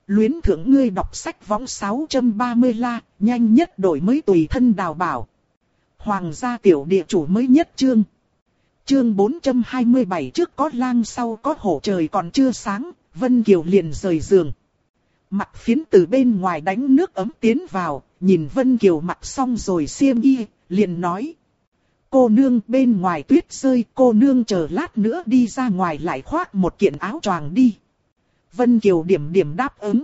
Luyến thưởng ngươi đọc sách võng 630 la, nhanh nhất đổi mới tùy thân đào bảo. Hoàng gia tiểu địa chủ mới nhất chương. Chương 427 trước có lang sau có hổ, trời còn chưa sáng, Vân Kiều liền rời giường. Mặt phiến từ bên ngoài đánh nước ấm tiến vào, nhìn Vân Kiều mặc xong rồi xiêm y, liền nói. Cô nương bên ngoài tuyết rơi, cô nương chờ lát nữa đi ra ngoài lại khoác một kiện áo choàng đi. Vân Kiều điểm điểm đáp ứng.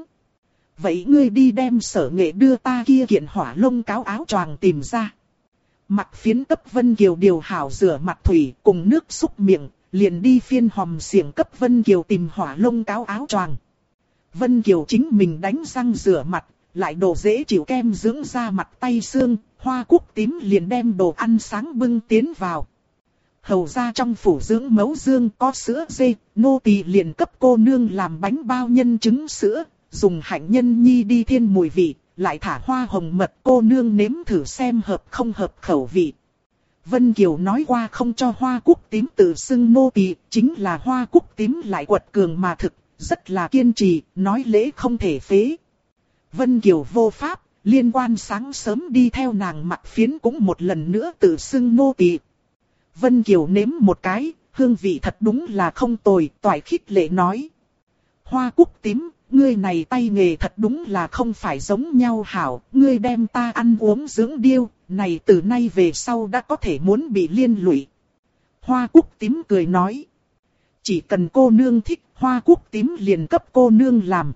Vậy ngươi đi đem Sở Nghệ đưa ta kia kiện hỏa lông cáo áo choàng tìm ra. Mặt phiến cấp Vân Kiều điều hảo rửa mặt thủy cùng nước xúc miệng, liền đi phiên hòm xiềng cấp Vân Kiều tìm hỏa lông cáo áo choàng. Vân Kiều chính mình đánh răng rửa mặt, lại đổ dễ chịu kem dưỡng da mặt tay xương, Hoa Cúc Tím liền đem đồ ăn sáng bưng tiến vào. Hầu ra trong phủ dưỡng mẫu dương có sữa dê, nô tỳ liền cấp cô nương làm bánh bao nhân trứng sữa, dùng hạnh nhân nhi đi thiên mùi vị, lại thả hoa hồng mật, cô nương nếm thử xem hợp không hợp khẩu vị. Vân Kiều nói qua không cho Hoa Cúc Tím tự xưng nô tỳ, chính là Hoa Cúc Tím lại quật cường mà thực, rất là kiên trì, nói lễ không thể phế. Vân Kiều vô pháp, liên quan sáng sớm đi theo nàng Mặc Phiến cũng một lần nữa tự xưng nô tỳ. Vân Kiều nếm một cái, hương vị thật đúng là không tồi, toại khích lệ nói. Hoa Cúc Tím, ngươi này tay nghề thật đúng là không phải giống nhau hảo, ngươi đem ta ăn uống dưỡng điêu, này từ nay về sau đã có thể muốn bị liên lụy. Hoa Cúc Tím cười nói. Chỉ cần cô nương thích, Hoa Cúc Tím liền cấp cô nương làm.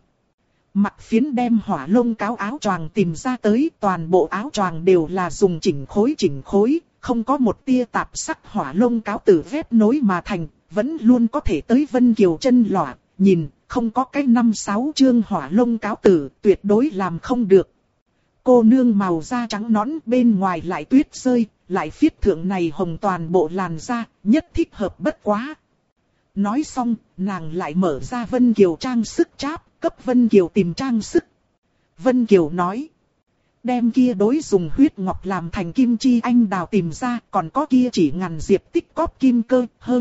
Mặc Phiến đem hỏa lông cáo áo choàng tìm ra tới, toàn bộ áo choàng đều là dùng chỉnh khối, không có một tia tạp sắc hỏa lông cáo từ vết nối mà thành, vẫn luôn có thể tới Vân Kiều chân lọa, nhìn, không có cái 5-6 chương hỏa lông cáo tử, tuyệt đối làm không được. Cô nương màu da trắng nõn, bên ngoài lại tuyết rơi, lại phiết thượng này hồng toàn bộ làn da, nhất thích hợp bất quá. Nói xong, nàng lại mở ra Vân Kiều trang sức cháp, cấp Vân Kiều tìm trang sức. Vân Kiều nói. Đem kia đối dùng huyết ngọc làm thành kim chi anh đào tìm ra, còn có kia chỉ ngàn diệp tích cóp kim cơ, hơn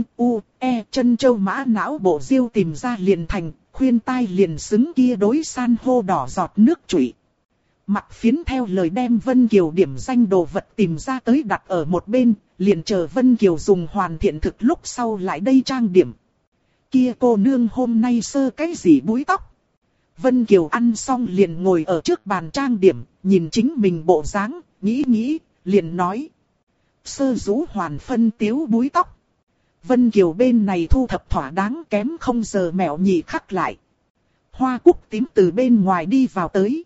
chân châu mã não bộ diêu tìm ra liền thành, khuyên tai liền xứng kia đối san hô đỏ giọt nước trụy. Mặc Phiến theo lời đem Vân Kiều điểm danh đồ vật tìm ra tới đặt ở một bên, liền chờ Vân Kiều dùng hoàn thiện thực lúc sau lại đây trang điểm. Kia cô nương hôm nay sơ cái gì búi tóc? Vân Kiều ăn xong liền ngồi ở trước bàn trang điểm, nhìn chính mình bộ dáng, nghĩ, liền nói. Sơ rũ hoàn phân tiếu búi tóc. Vân Kiều bên này thu thập thỏa đáng kém không giờ mẹo nhị khắc lại. Hoa Cúc Tím từ bên ngoài đi vào tới.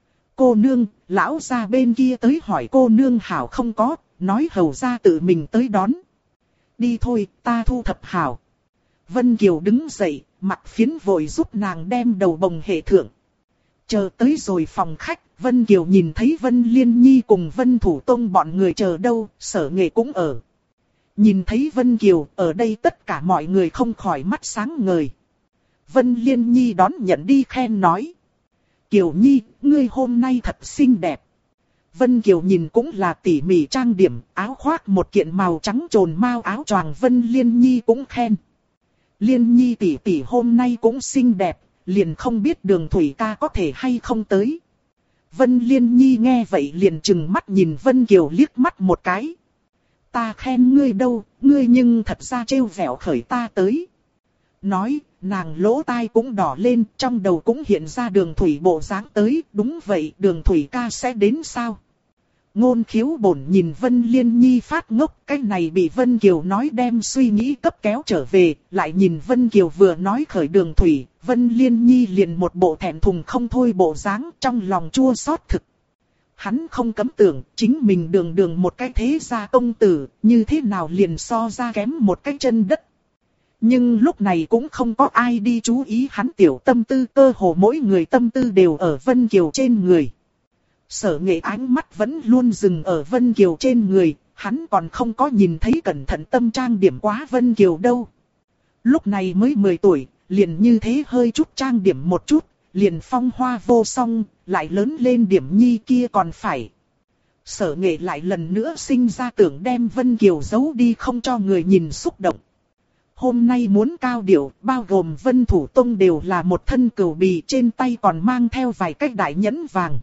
Cô nương, lão gia bên kia tới hỏi cô nương hảo không có, nói hầu gia tự mình tới đón. Đi thôi, ta thu thập hảo. Vân Kiều đứng dậy, Mặc Phiến vội giúp nàng đem đầu bồng hệ thượng. Chờ tới rồi phòng khách, Vân Kiều nhìn thấy Vân Liên Nhi cùng Vân Thủ Tông bọn người chờ đâu, Sở Nghệ cũng ở. Nhìn thấy Vân Kiều, ở đây tất cả mọi người không khỏi mắt sáng ngời. Vân Liên Nhi đón nhận đi khen nói. Kiều Nhi, ngươi hôm nay thật xinh đẹp. Vân Kiều nhìn cũng là tỉ mỉ trang điểm, áo khoác một kiện màu trắng trồn mao áo choàng, Vân Liên Nhi cũng khen. Liên Nhi tỷ tỷ hôm nay cũng xinh đẹp, liền không biết Đường Thủy ca có thể hay không tới. Vân Liên Nhi nghe vậy liền trừng mắt nhìn Vân Kiều liếc mắt một cái. Ta khen ngươi đâu, ngươi nhưng thật ra trêu vẻo khởi ta tới. Nói, nàng lỗ tai cũng đỏ lên, trong đầu cũng hiện ra Đường Thủy bộ dáng tới, đúng vậy, Đường Thủy ca sẽ đến sao? Ngôn Khiếu Bổn nhìn Vân Liên Nhi phát ngốc, cái này bị Vân Kiều nói đem suy nghĩ cấp kéo trở về, lại nhìn Vân Kiều vừa nói khởi Đường Thủy, Vân Liên Nhi liền một bộ thẹn thùng không thôi bộ dáng, trong lòng chua xót thực. Hắn không cấm tưởng, chính mình đường một cái thế gia công tử, như thế nào liền so ra kém một cái chân đất. Nhưng lúc này cũng không có ai đi chú ý hắn tiểu tâm tư, cơ hồ mỗi người tâm tư đều ở Vân Kiều trên người. Sở Nghệ ánh mắt vẫn luôn dừng ở Vân Kiều trên người, hắn còn không có nhìn thấy cẩn thận tâm trang điểm quá Vân Kiều đâu. Lúc này mới 10 tuổi, liền như thế hơi chút trang điểm một chút, liền phong hoa vô song, lại lớn lên điểm nhi kia còn phải. Sở Nghệ lại lần nữa sinh ra tưởng đem Vân Kiều giấu đi không cho người nhìn xúc động. Hôm nay muốn cao điệu, bao gồm Vân Thủ Tông đều là một thân cừu bì, trên tay còn mang theo vài cái đại nhẫn vàng.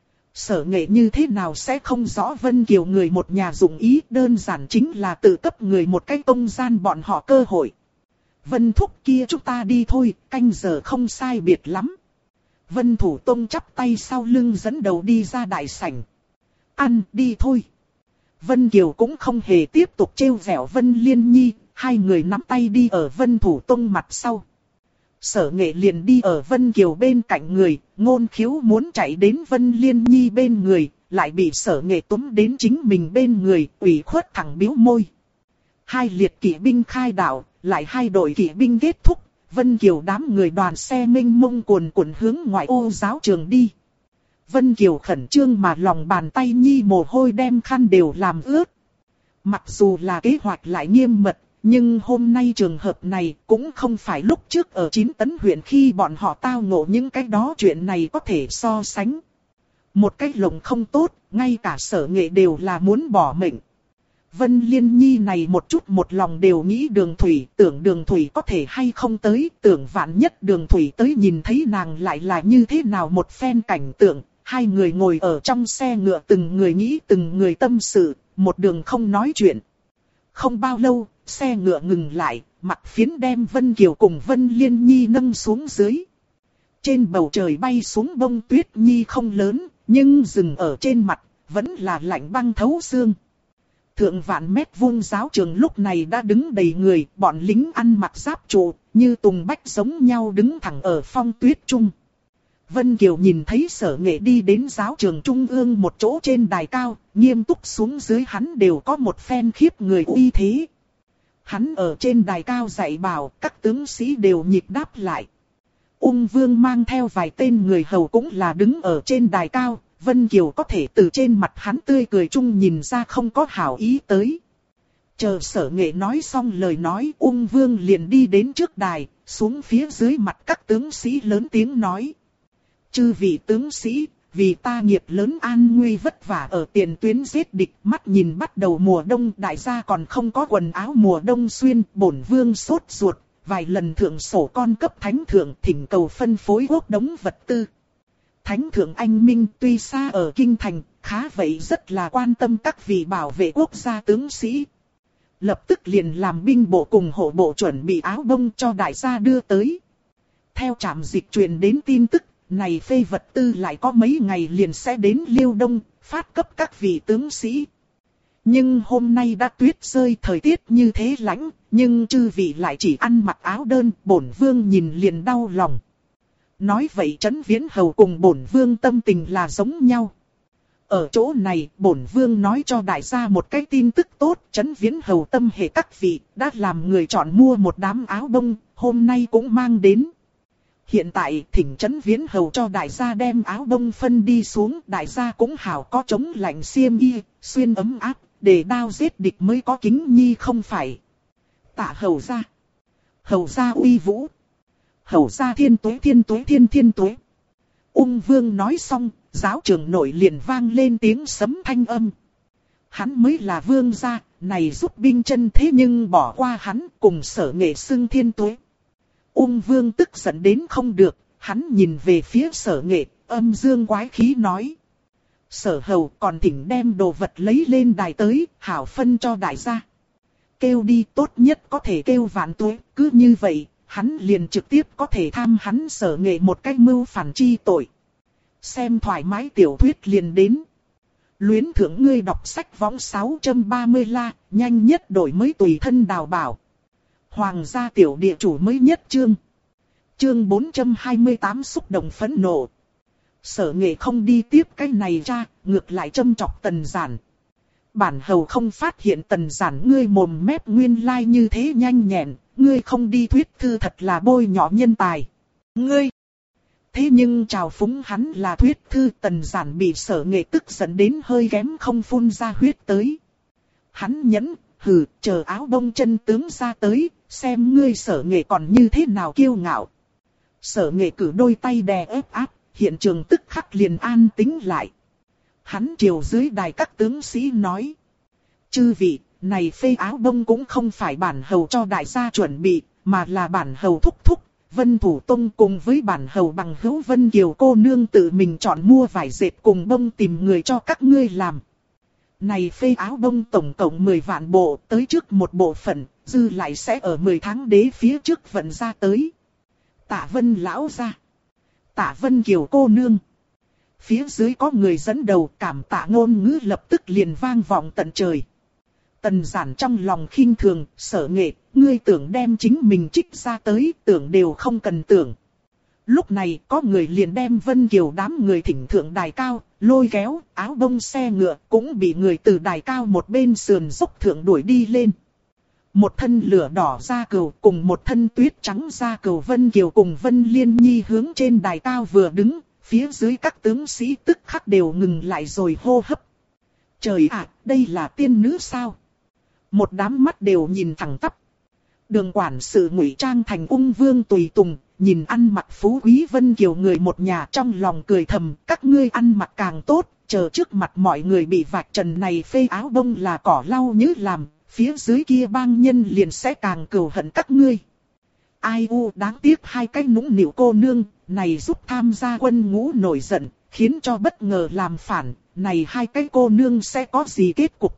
Sở Nghệ như thế nào sẽ không rõ Vân Kiều người một nhà dụng ý, đơn giản chính là tự cấp người một cái công gian bọn họ cơ hội. Vân thúc kia, chúng ta đi thôi, canh giờ không sai biệt lắm. Vân Thủ Tông chắp tay sau lưng dẫn đầu đi ra đại sảnh. Ăn đi thôi. Vân Kiều cũng không hề tiếp tục trêu vẻo Vân Liên Nhi, hai người nắm tay đi ở Vân Thủ Tông mặt sau. Sở Nghệ liền đi ở Vân Kiều bên cạnh người, Ngôn Khiếu muốn chạy đến Vân Liên Nhi bên người, lại bị Sở Nghệ túm đến chính mình bên người, ủy khuất thẳng biếu môi. Hai liệt kỵ binh khai đạo, lại hai đội kỵ binh kết thúc, Vân Kiều đám người đoàn xe mênh mông cuồn cuộn hướng ngoại ô giáo trường đi. Vân Kiều khẩn trương mà lòng bàn tay nhi mồ hôi đem khăn đều làm ướt. Mặc dù là kế hoạch lại nghiêm mật, nhưng hôm nay trường hợp này cũng không phải lúc trước ở 9 Tấn huyện khi bọn họ tao ngộ những cái đó chuyện này có thể so sánh. Một cái lồng không tốt, ngay cả Sở Nghệ đều là muốn bỏ mệnh. Vân Liên Nhi này một chút một lòng đều nghĩ Đường Thủy, tưởng Đường Thủy có thể hay không tới, tưởng vạn nhất Đường Thủy tới nhìn thấy nàng lại là như thế nào một phen cảnh tượng. Hai người ngồi ở trong xe ngựa từng người nghĩ từng người tâm sự, một đường không nói chuyện. Không bao lâu, xe ngựa ngừng lại, mặt phiến đem Vân Kiều cùng Vân Liên Nhi nâng xuống dưới. Trên bầu trời bay xuống bông tuyết nhi không lớn, nhưng dừng ở trên mặt, vẫn là lạnh băng thấu xương. Thượng vạn mét vuông giáo trường lúc này đã đứng đầy người, bọn lính ăn mặc giáp trụ, như tùng bách giống nhau đứng thẳng ở phong tuyết trung. Vân Kiều nhìn thấy Sở Nghệ đi đến giáo trường trung ương một chỗ trên đài cao, nghiêm túc xuống dưới hắn đều có một phen khiếp người uy thế. Hắn ở trên đài cao dạy bảo, các tướng sĩ đều nhịp đáp lại. Ung Vương mang theo vài tên người hầu cũng là đứng ở trên đài cao, Vân Kiều có thể từ trên mặt hắn tươi cười chung nhìn ra không có hảo ý tới. Chờ Sở Nghệ nói xong lời nói, Ung Vương liền đi đến trước đài, xuống phía dưới mặt các tướng sĩ lớn tiếng nói. Chư vị tướng sĩ, vì ta nghiệp lớn an nguy vất vả ở tiền tuyến giết địch, mắt nhìn bắt đầu mùa đông, đại gia còn không có quần áo mùa đông xuyên, bổn vương sốt ruột, vài lần thượng sổ con cấp thánh thượng thỉnh cầu phân phối quốc đống vật tư. Thánh thượng anh minh tuy xa ở kinh thành, khá vậy rất là quan tâm các vị bảo vệ quốc gia tướng sĩ. Lập tức liền làm binh bộ cùng hộ bộ chuẩn bị áo bông cho đại gia đưa tới. Theo trạm dịch truyền đến tin tức, này phê vật tư lại có mấy ngày liền sẽ đến Liêu Đông, phát cấp các vị tướng sĩ. Nhưng hôm nay đã tuyết rơi, thời tiết như thế lạnh, nhưng chư vị lại chỉ ăn mặc áo đơn, bổn vương nhìn liền đau lòng. Nói vậy Trấn Viễn Hầu cùng bổn vương tâm tình là giống nhau. Ở chỗ này, bổn vương nói cho đại gia một cái tin tức tốt, Trấn Viễn Hầu tâm hệ các vị, đã làm người chọn mua một đám áo bông, hôm nay cũng mang đến. Hiện tại thỉnh Trấn Viễn Hầu cho đại gia đem áo bông phân đi xuống, đại gia cũng hảo có chống lạnh xiêm y, xuyên ấm áp, để đao giết địch mới có kính nhi không phải. Tạ hầu gia. Hầu gia uy vũ. Hầu gia thiên tuế thiên tuế thiên thiên tuế. Ung Vương nói xong, giáo trường nội liền vang lên tiếng sấm thanh âm. Hắn mới là vương gia, này giúp binh chân thế nhưng bỏ qua hắn cùng Sở Nghệ xưng thiên tuế. Ung Vương tức giận đến không được, hắn nhìn về phía Sở Nghệ, âm dương quái khí nói. Sở hầu còn thỉnh đem đồ vật lấy lên đài tới, hảo phân cho đại gia. Kêu đi, tốt nhất có thể kêu vạn tuế, cứ như vậy, hắn liền trực tiếp có thể tham hắn Sở Nghệ một cách mưu phản chi tội. Xem thoải mái tiểu thuyết liền đến. Luyến thưởng ngươi đọc sách võng 630 la, nhanh nhất đổi mới tùy thân đào bảo. Hoàng gia tiểu địa chủ mới nhất chương. Chương 428 xúc động phẫn nộ. Sở Nghệ không đi tiếp cái này ra, ngược lại châm chọc Tần Giản. Bản hầu không phát hiện Tần Giản ngươi mồm mép nguyên lai như thế nhanh nhẹn, ngươi không đi thuyết thư thật là bôi nhọ nhân tài. Ngươi! Thế nhưng chào phúng hắn là thuyết thư, Tần Giản bị Sở Nghệ tức giận đến hơi kém không phun ra huyết tới. Hắn nhẫn, hừ, chờ áo bông chân tướng ra tới, xem ngươi Sở Nghệ còn như thế nào kiêu ngạo. Sở Nghệ cử đôi tay đè ép áp, hiện trường tức khắc liền an tĩnh lại. Hắn chiều dưới đài các tướng sĩ nói. Chư vị, này phê áo bông cũng không phải bản hầu cho đại gia chuẩn bị, mà là bản hầu thúc thúc. Vân Thủ Tông cùng với bản hầu bằng hữu Vân Kiều cô nương tự mình chọn mua vải dệt cùng bông tìm người cho các ngươi làm. Này phê áo bông tổng cộng 10 vạn bộ, tới trước một bộ phận, dư lại sẽ ở 10 tháng đế phía trước vận ra tới. Tạ Vân lão gia, Tạ Vân Kiều cô nương. Phía dưới có người dẫn đầu, cảm tạ ngôn ngữ lập tức liền vang vọng tận trời. Tần Giản trong lòng khinh thường, Sở Nghệ, ngươi tưởng đem chính mình trích ra tới, tưởng đều không cần tưởng. Lúc này có người liền đem Vân Kiều đám người thỉnh thượng đài cao, lôi kéo, áo bông xe ngựa cũng bị người từ đài cao một bên sườn dốc thượng đuổi đi lên. Một thân lửa đỏ da cừu cùng một thân tuyết trắng da cừu Vân Kiều cùng Vân Liên Nhi hướng trên đài cao vừa đứng, phía dưới các tướng sĩ tức khắc đều ngừng lại rồi hô hấp. Trời ạ, đây là tiên nữ sao? Một đám mắt đều nhìn thẳng tắp. Đường quản sự ngụy trang thành ung vương tùy tùng, nhìn ăn mặc phú quý Vân Kiều người một nhà trong lòng cười thầm, các ngươi ăn mặc càng tốt, chờ trước mặt mọi người bị vạch trần này phê áo bông là cỏ lau như làm, phía dưới kia bang nhân liền sẽ càng cừu hận các ngươi. Ai u đáng tiếc hai cái nũng nịu cô nương, này giúp tham gia quân ngũ nổi giận, khiến cho bất ngờ làm phản, này hai cái cô nương sẽ có gì kết cục.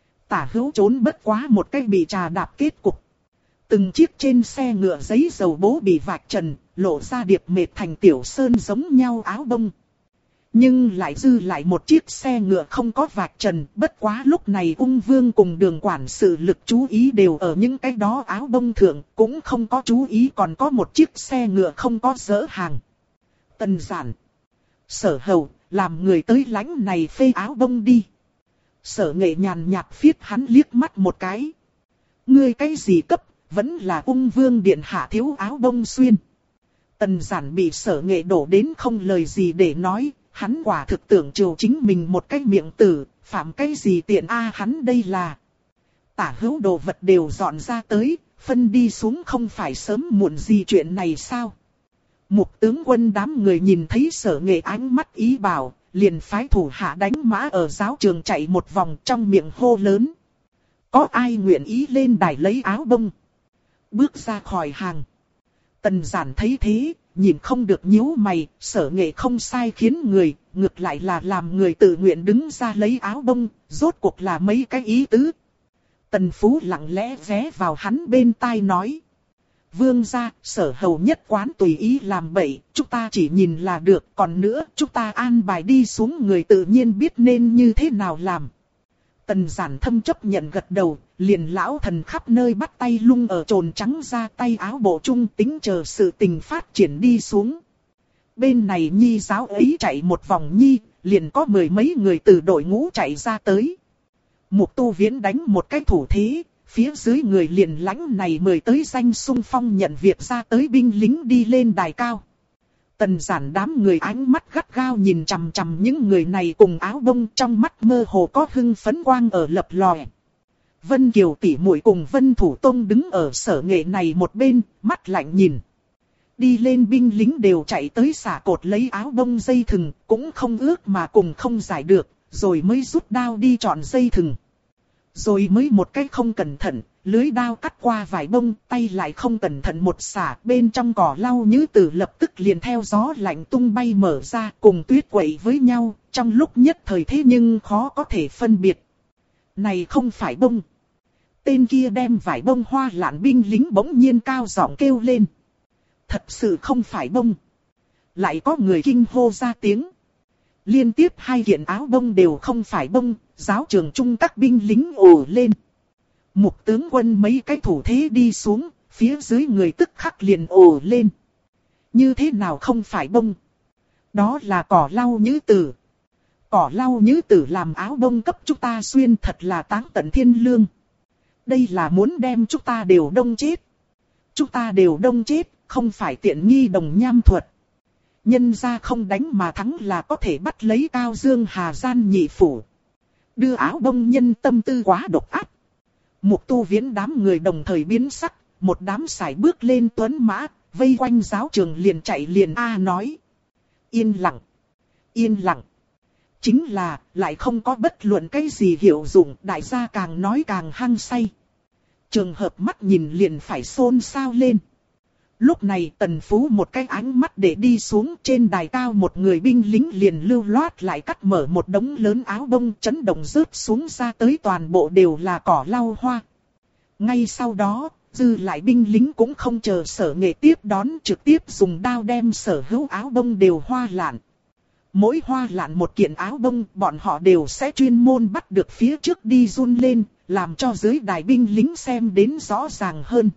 Tả Hữu trốn bất quá một cái bị trà đạp kết cục. Từng chiếc trên xe ngựa giấy dầu bố bị vạch trần, lộ ra điệp mệt thành tiểu sơn giống nhau áo bông. Nhưng lại dư lại một chiếc xe ngựa không có vạch trần, bất quá lúc này ung vương cùng đường quản sự lực chú ý đều ở những cái đó áo bông thượng, cũng không có chú ý còn có một chiếc xe ngựa không có dỡ hàng. Tần Giản, Sở Hầu, làm người tới lãnh này phê áo bông đi. Sở Nghệ nhàn nhạt phiết hắn liếc mắt một cái. Ngươi cái gì cấp, vẫn là ung vương điện hạ thiếu áo bông xuyên. Tần Giản bị Sở Nghệ đổ đến không lời gì để nói, hắn quả thực tưởng chiều chính mình một cái miệng tử, phạm cái gì tiện a hắn đây là. Tả Hữu đồ vật đều dọn ra tới, phân đi xuống không phải sớm muộn gì chuyện này sao. Mục tướng quân đám người nhìn thấy Sở Nghệ ánh mắt ý bảo, liền phái thủ hạ đánh mã ở giáo trường chạy một vòng trong miệng hô lớn. Có ai nguyện ý lên đài lấy áo bông? Bước ra khỏi hàng. Tần Giản thấy thế, nhìn không được nhíu mày, Sở Nghệ không sai khiến người, ngược lại là làm người tự nguyện đứng ra lấy áo bông, rốt cuộc là mấy cái ý tứ. Tần Phú lặng lẽ ghé vào hắn bên tai nói. Vương gia, Sở hầu nhất quán tùy ý làm bậy, chúng ta chỉ nhìn là được, còn nữa, chúng ta an bài đi xuống người tự nhiên biết nên như thế nào làm. Tần Giản thâm chấp nhận gật đầu, liền lão thần khắp nơi bắt tay lung ở trồn trắng ra tay áo bộ trung tính chờ sự tình phát triển đi xuống. Bên này nhi giáo ấy chạy một vòng nhi, liền có 10 mấy người từ đội ngũ chạy ra tới. Mục Tu Viễn đánh một cái thủ thế, phía dưới người liền lãnh này mời tới danh xung phong nhận việc ra tới binh lính đi lên đài cao. Tần Giản đám người ánh mắt gắt gao nhìn chằm chằm những người này cùng áo bông trong mắt mơ hồ có hưng phấn quang ở lập lòe. Vân Kiều tỷ muội cùng Vân Thủ Tông đứng ở Sở Nghệ này một bên, mắt lạnh nhìn. Đi lên binh lính đều chạy tới xả cột lấy áo bông dây thừng, cũng không ước mà cùng không giải được, rồi mới rút đao đi chọn dây thừng. Rồi mới một cái không cẩn thận, lưới đao cắt qua vải bông, tay lại không cẩn thận một xả, bên trong cỏ lau nhứ tử lập tức liền theo gió lạnh tung bay mở ra, cùng tuyết quậy với nhau, trong lúc nhất thời thế nhưng khó có thể phân biệt. Này không phải bông. Tên kia đem vải bông hoa lạn binh lính bỗng nhiên cao giọng kêu lên. Thật sự không phải bông. Lại có người kinh hô ra tiếng. Liên tiếp hai kiện áo bông đều không phải bông, giáo trường trung các binh lính ồ lên. Mục tướng quân mấy cái thủ thế đi xuống, phía dưới người tức khắc liền ồ lên. Như thế nào không phải bông? Đó là cỏ lau nhứ tử. Cỏ lau nhứ tử làm áo bông cấp chúng ta xuyên thật là táng tận thiên lương. Đây là muốn đem chúng ta đều đông chết. Chúng ta đều đông chết, không phải tiện nghi đồng nham thuật. Nhân ra không đánh mà thắng là có thể bắt lấy Cao Dương Hà Gian nhị phủ. Đưa áo bông nhân tâm tư quá độc ác. Mục Tu Viễn đám người đồng thời biến sắc, một đám sải bước lên tuấn mã, vây quanh giáo trường liền chạy liền a nói. Yên lặng, yên lặng. Chính là, lại không có bất luận cái gì hiệu dụng, đại gia càng nói càng hăng say. Trường hợp mắt nhìn liền phải xôn xao lên. Lúc này Tần Phú một cái ánh mắt để đi xuống, trên đài cao một người binh lính liền lưu loát lại cắt mở một đống lớn áo bông, chấn động rớt xuống ra tới toàn bộ đều là cỏ lau hoa. Ngay sau đó, dư lại binh lính cũng không chờ Sở Nghệ tiếp đón, trực tiếp dùng đao đem sở hữu áo bông đều hoa lạn. Mỗi hoa lạn một kiện áo bông, bọn họ đều sẽ chuyên môn bắt được phía trước đi run lên, làm cho dưới đài binh lính xem đến rõ ràng hơn.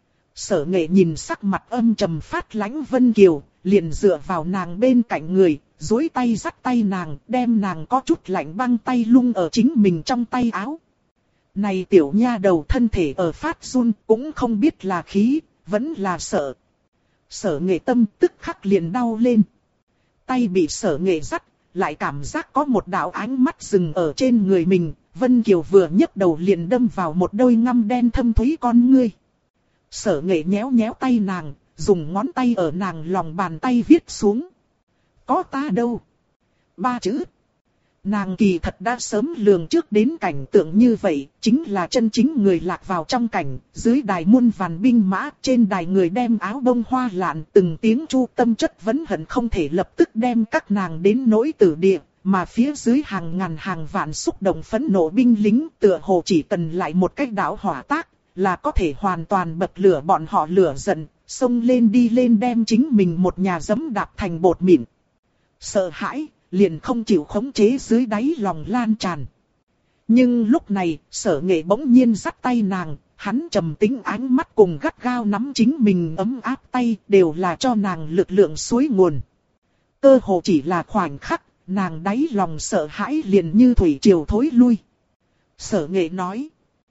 Sở Nghệ nhìn sắc mặt âm trầm phát lãnh Vân Kiều, liền dựa vào nàng bên cạnh người, duỗi tay dắt tay nàng, đem nàng có chút lạnh băng tay lung ở chính mình trong tay áo. Này tiểu nha đầu thân thể ở phát run, cũng không biết là khí, vẫn là sợ. Sở Nghệ tâm tức khắc liền đau lên. Tay bị Sở Nghệ dắt, lại cảm giác có một đạo ánh mắt dừng ở trên người mình. Vân Kiều vừa nhấc đầu liền đâm vào một đôi ngăm đen thâm thúy con ngươi. Sở Nghệ nhéo nhéo tay nàng, dùng ngón tay ở nàng lòng bàn tay viết xuống. Có ta đâu? 3 chữ. Nàng kỳ thật đã sớm lường trước đến cảnh tượng như vậy, chính là chân chính người lạc vào trong cảnh, dưới đài muôn vàn binh mã, trên đài người đem áo bông hoa lạn, từng tiếng chu tâm chất vẫn hận không thể lập tức đem các nàng đến nỗi tử địa, mà phía dưới hàng ngàn hàng vạn xúc động phẫn nộ binh lính tựa hồ chỉ cần lại một cách đảo hỏa tác, là có thể hoàn toàn bật lửa bọn họ lửa giận, xông lên đi lên đem chính mình một nhà giẫm đạp thành bột mịn. Sợ hãi, liền không chịu khống chế dưới đáy lòng lan tràn. Nhưng lúc này, Sở Nghệ bỗng nhiên dắt tay nàng, hắn trầm tĩnh ánh mắt cùng gắt gao nắm chính mình ấm áp tay, đều là cho nàng lực lượng suối nguồn. Cơ hồ chỉ là khoảnh khắc, nàng đáy lòng sợ hãi liền như thủy triều thối lui. Sở Nghệ nói,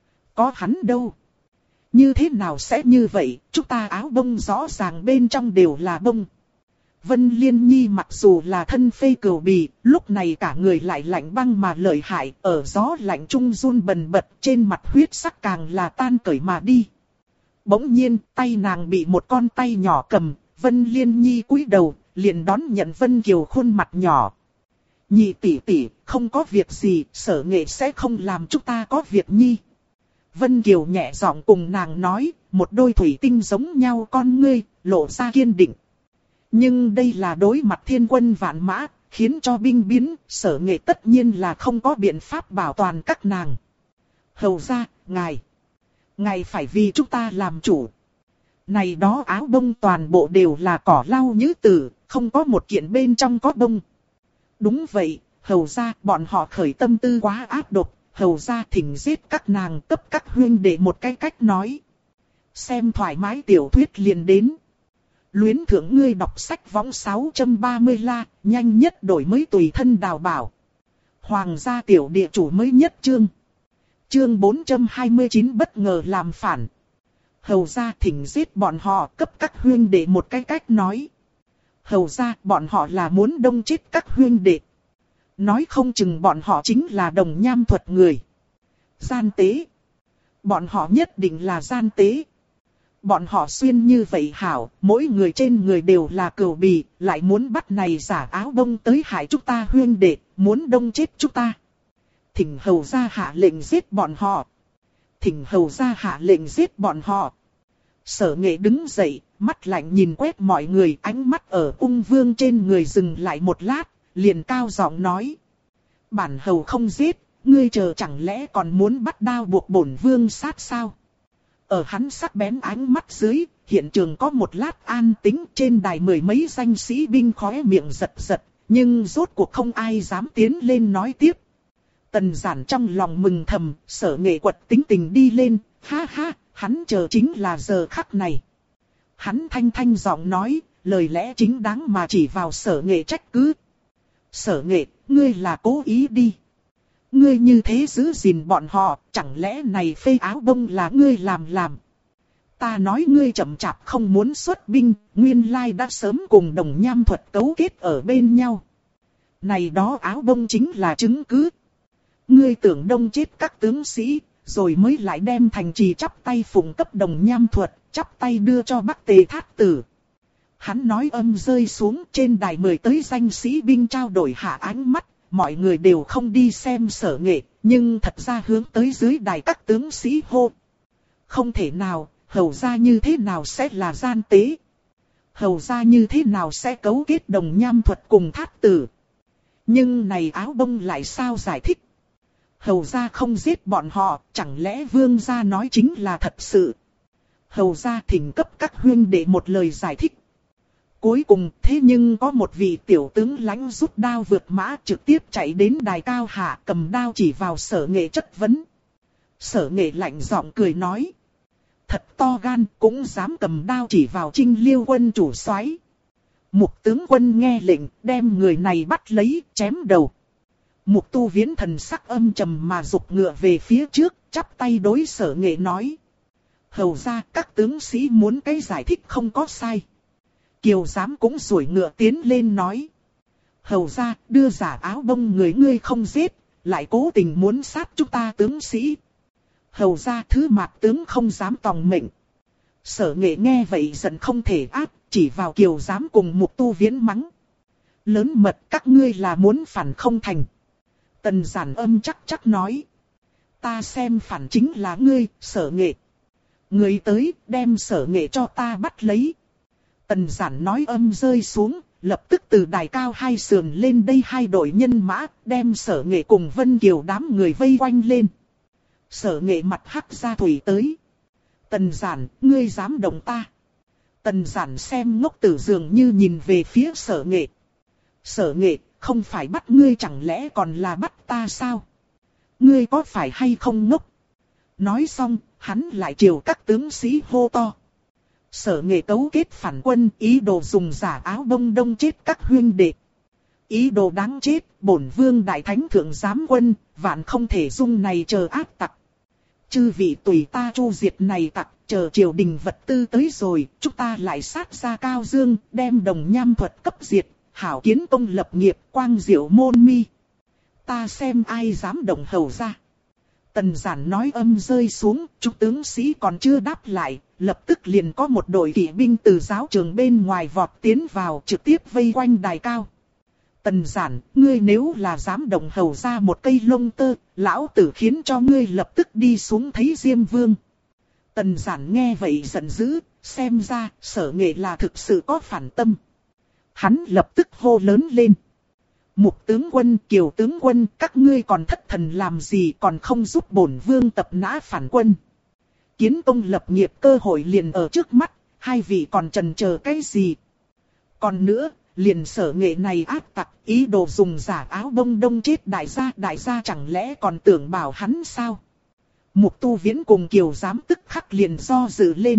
có hắn đâu. Như thế nào sẽ như vậy, chúng ta áo bông rõ ràng bên trong đều là bông. Vân Liên Nhi mặc dù là thân phê cừu bì, lúc này cả người lại lạnh băng mà lợi hại, ở gió lạnh trung run bần bật, trên mặt huyết sắc càng là tan cởi mà đi. Bỗng nhiên, tay nàng bị một con tay nhỏ cầm, Vân Liên Nhi cúi đầu, liền đón nhận Vân Kiều khuôn mặt nhỏ. Nhị tỷ tỷ, không có việc gì, Sở Nghệ sẽ không làm chúng ta có việc nhi. Vân Kiều nhẹ giọng cùng nàng nói, một đôi thủy tinh giống nhau con ngươi, lộ ra kiên định. Nhưng đây là đối mặt thiên quân vạn mã, khiến cho binh biến, Sở Nghệ tất nhiên là không có biện pháp bảo toàn các nàng. Hầu ra, ngài phải vì chúng ta làm chủ. Này đó áo bông toàn bộ đều là cỏ lau nhứ tử, không có một kiện bên trong có bông. Đúng vậy, hầu ra, bọn họ khởi tâm tư quá ác độc, hầu ra thỉnh giết các nàng cấp các huynh đệ một cái cách nói. Xem thoải mái tiểu thuyết liền đến. Luyến thưởng ngươi đọc sách võng 630 la, nhanh nhất đổi mới tùy thân đào bảo. Hoàng gia tiểu địa chủ mới nhất chương. Chương 429 bất ngờ làm phản. Hầu ra thỉnh giết bọn họ cấp các huynh đệ một cái cách nói. Hầu ra bọn họ là muốn đông chết các huynh đệ. Nói không chừng bọn họ chính là đồng nham thuật người. Gian tế. Bọn họ nhất định là gian tế. Bọn họ xuyên như vậy hảo, mỗi người trên người đều là cừu bì, lại muốn bắt này giả áo bông tới hại chúng ta huynh đệ, muốn đông chết chúng ta. Thỉnh hầu ra hạ lệnh giết bọn họ. Thỉnh hầu ra hạ lệnh giết bọn họ. Sở Nghệ đứng dậy, mắt lạnh nhìn quét mọi người, ánh mắt ở ung vương trên người dừng lại một lát, liền cao giọng nói. Bản hầu không giết, ngươi chờ chẳng lẽ còn muốn bắt đao buộc bổn vương sát sao? Ở hắn sắc bén ánh mắt dưới, hiện trường có một lát an tĩnh, trên đài mười mấy danh sĩ binh khóe miệng giật giật, nhưng rốt cuộc không ai dám tiến lên nói tiếp. Tần Giản trong lòng mừng thầm, Sở Nghệ quật tính tình đi lên, ha ha, hắn chờ chính là giờ khắc này. Hắn thanh thanh giọng nói, lời lẽ chính đáng mà chỉ vào Sở Nghệ trách cứ. Sở Nghệ, ngươi là cố ý đi. Ngươi như thế giữ gìn bọn họ, chẳng lẽ này phê áo bông là ngươi làm. Ta nói ngươi chậm chạp không muốn xuất binh, nguyên lai đã sớm cùng đồng nham thuật cấu kết ở bên nhau. Này đó áo bông chính là chứng cứ. Ngươi tưởng đông chết các tướng sĩ, rồi mới lại đem thành trì chắp tay phụng cấp đồng nham thuật, chắp tay đưa cho Bắc Tề Thát Tử. Hắn nói âm rơi xuống, trên đài mời tới danh sĩ binh trao đổi hạ ánh mắt, mọi người đều không đi xem Sở Nghệ, nhưng thật ra hướng tới dưới đài các tướng sĩ hô. Không thể nào, Hầu gia như thế nào sẽ là gian tế? Hầu gia như thế nào sẽ cấu kết Đồng Nham Thuật cùng Thát Tử? Nhưng này Áo Bông lại sao giải thích? Hầu gia không giết bọn họ, chẳng lẽ Vương gia nói chính là thật sự? Hầu gia thỉnh cấp các huynh đệ một lời giải thích. Cuối cùng thế nhưng có một vị tiểu tướng lãnh rút đao vượt mã trực tiếp chạy đến đài cao hạ, cầm đao chỉ vào Sở Nghệ chất vấn. Sở Nghệ lạnh giọng cười nói. Thật to gan, cũng dám cầm đao chỉ vào Trinh Liêu quân chủ soái. Mục tướng quân nghe lệnh, đem người này bắt lấy, chém đầu. Mục Tu Viễn thần sắc âm trầm mà giục ngựa về phía trước, chắp tay đối Sở Nghệ nói. Hầu ra các tướng sĩ muốn cái giải thích không có sai. Kiều Giám cũng duỗi ngựa tiến lên nói. Hầu ra đưa giả Áo Bông người ngươi không giết, lại cố tình muốn sát chúng ta tướng sĩ. Hầu ra thứ mạc tướng không dám tòng mệnh. Sở Nghệ nghe vậy giận không thể áp, chỉ vào Kiều Giám cùng Mục Tu Viễn mắng. Lớn mật các ngươi là muốn phản không thành. Tần Giản âm chắc nói. Ta xem phản chính là ngươi, Sở Nghệ. Người tới đem Sở Nghệ cho ta bắt lấy. Tần Giản nói âm rơi xuống, lập tức từ đài cao hai sườn lên đây hai đội nhân mã, đem Sở Nghệ cùng Vân Kiều đám người vây quanh lên. Sở Nghệ mặt hắc ra thủy tới. Tần Giản, ngươi dám động ta? Tần Giản xem ngốc tử dường như nhìn về phía Sở Nghệ. Sở Nghệ, không phải bắt ngươi chẳng lẽ còn là bắt ta sao? Ngươi có phải hay không ngốc? Nói xong, hắn lại chiều các tướng sĩ hô to. Sở Nghệ cấu kết phản quân, ý đồ dùng giả Áo Bông đông chết các huynh đệ. Ý đồ đáng chết, bổn vương đại thánh thượng giám quân, vạn không thể dung này chờ ác tặc. Chư vị tùy ta chu diệt này tặc, chờ triều đình vật tư tới rồi, chúng ta lại sát ra Cao Dương, đem Đồng Nham Thuật cấp diệt, hảo kiến công lập nghiệp, quang diệu môn mi. Ta xem ai dám động hầu ra. Tần Giản nói âm rơi xuống, chúng tướng sĩ còn chưa đáp lại, lập tức liền có một đội kỵ binh từ giáo trường bên ngoài vọt tiến vào, trực tiếp vây quanh đài cao. Tần Giản, ngươi nếu là dám động hầu ra một cây lông tơ, lão tử khiến cho ngươi lập tức đi xuống thấy Diêm Vương. Tần Giản nghe vậy giận dữ, xem ra Sở Nghệ là thực sự có phản tâm. Hắn lập tức hô lớn lên. Mục tướng quân, Kiều tướng quân, các ngươi còn thất thần làm gì, còn không giúp bổn vương tập nã phản quân. Kiến công lập nghiệp cơ hội liền ở trước mắt, hai vị còn chần chờ cái gì. Còn nữa, liền Sở Nghệ này ác tặc, ý đồ dùng giả Áo Bông đông chết đại gia chẳng lẽ còn tưởng bảo hắn sao? Mục Tu Viễn cùng Kiều Giám tức khắc liền do dự lên.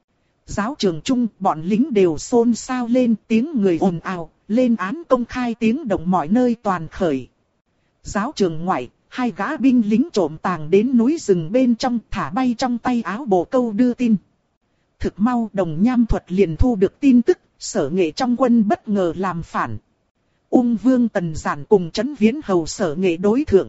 Giáo trường trung, bọn lính đều xôn xao lên, tiếng người ồn ào, lên án công khai tiếng động mọi nơi toàn khởi. Giáo trường ngoại, hai gã binh lính trộm tàng đến núi rừng bên trong, thả bay trong tay áo bồ câu đưa tin. Thực mau Đồng Nham Thuật liền thu được tin tức, Sở Nghệ trong quân bất ngờ làm phản. Ung Vương Tần Giản cùng Trấn Viễn hầu Sở Nghệ đối thượng.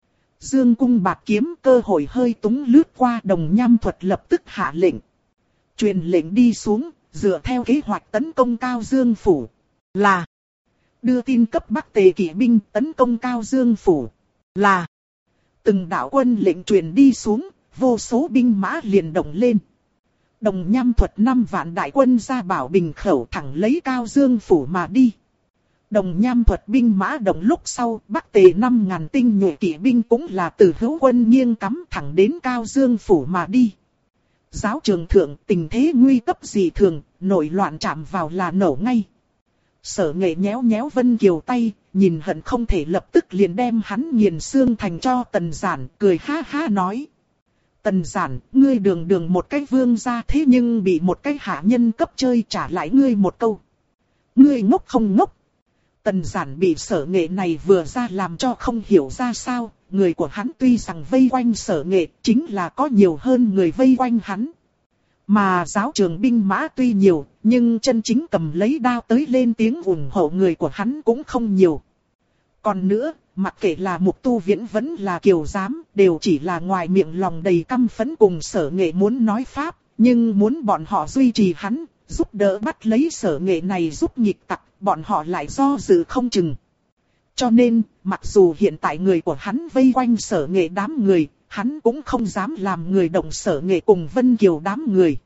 Dương cung bạc kiếm cơ hội hơi túng lướt qua, Đồng Nham Thuật lập tức hạ lệnh. Truyền lệnh đi xuống, dựa theo kế hoạch tấn công Cao Dương phủ. Là đưa tin cấp Bắc Tề kỵ binh tấn công Cao Dương phủ. Là từng đạo quân lệnh truyền đi xuống, vô số binh mã liền động lên. Đồng Nham Thuật 5 vạn đại quân ra Bảo Bình khẩu thẳng lấy Cao Dương phủ mà đi. Đồng Nham Thuật binh mã động lúc sau, Bắc Tề 5.000 tinh nhuệ kỵ binh cũng là từ hữu quân nghiêng cắm thẳng đến Cao Dương phủ mà đi. Giáo trường thượng tình thế nguy cấp dị thường, nổi loạn chạm vào là nổ ngay. Sở Nghệ nhéo nhéo Vân Kiều tay, nhìn hận không thể lập tức liền đem hắn nghiền xương thành cho Tần Giản, cười ha ha nói. Tần Giản, ngươi đường một cái vương gia thế nhưng bị một cái hạ nhân cấp chơi, trả lại ngươi một câu. Ngươi ngốc không ngốc? Tần Giản bị Sở Nghệ này vừa ra làm cho không hiểu ra sao, người của hắn tuy rằng vây quanh Sở Nghệ, chính là có nhiều hơn người vây quanh hắn. Mà giáo trường binh mã tuy nhiều, nhưng chân chính cầm lấy đao tới lên tiếng ủng hộ người của hắn cũng không nhiều. Còn nữa, mặc kệ là Mục Tu Viễn vẫn là Kiều Giám, đều chỉ là ngoài miệng lòng đầy căm phẫn cùng Sở Nghệ muốn nói pháp, nhưng muốn bọn họ duy trì hắn, giúp đỡ bắt lấy Sở Nghệ này giúp nghịch tặc, bọn họ lại do dự không chừng. Cho nên, mặc dù hiện tại người của hắn vây quanh Sở Nghệ đám người, hắn cũng không dám làm người động Sở Nghệ cùng Vân Kiều đám người.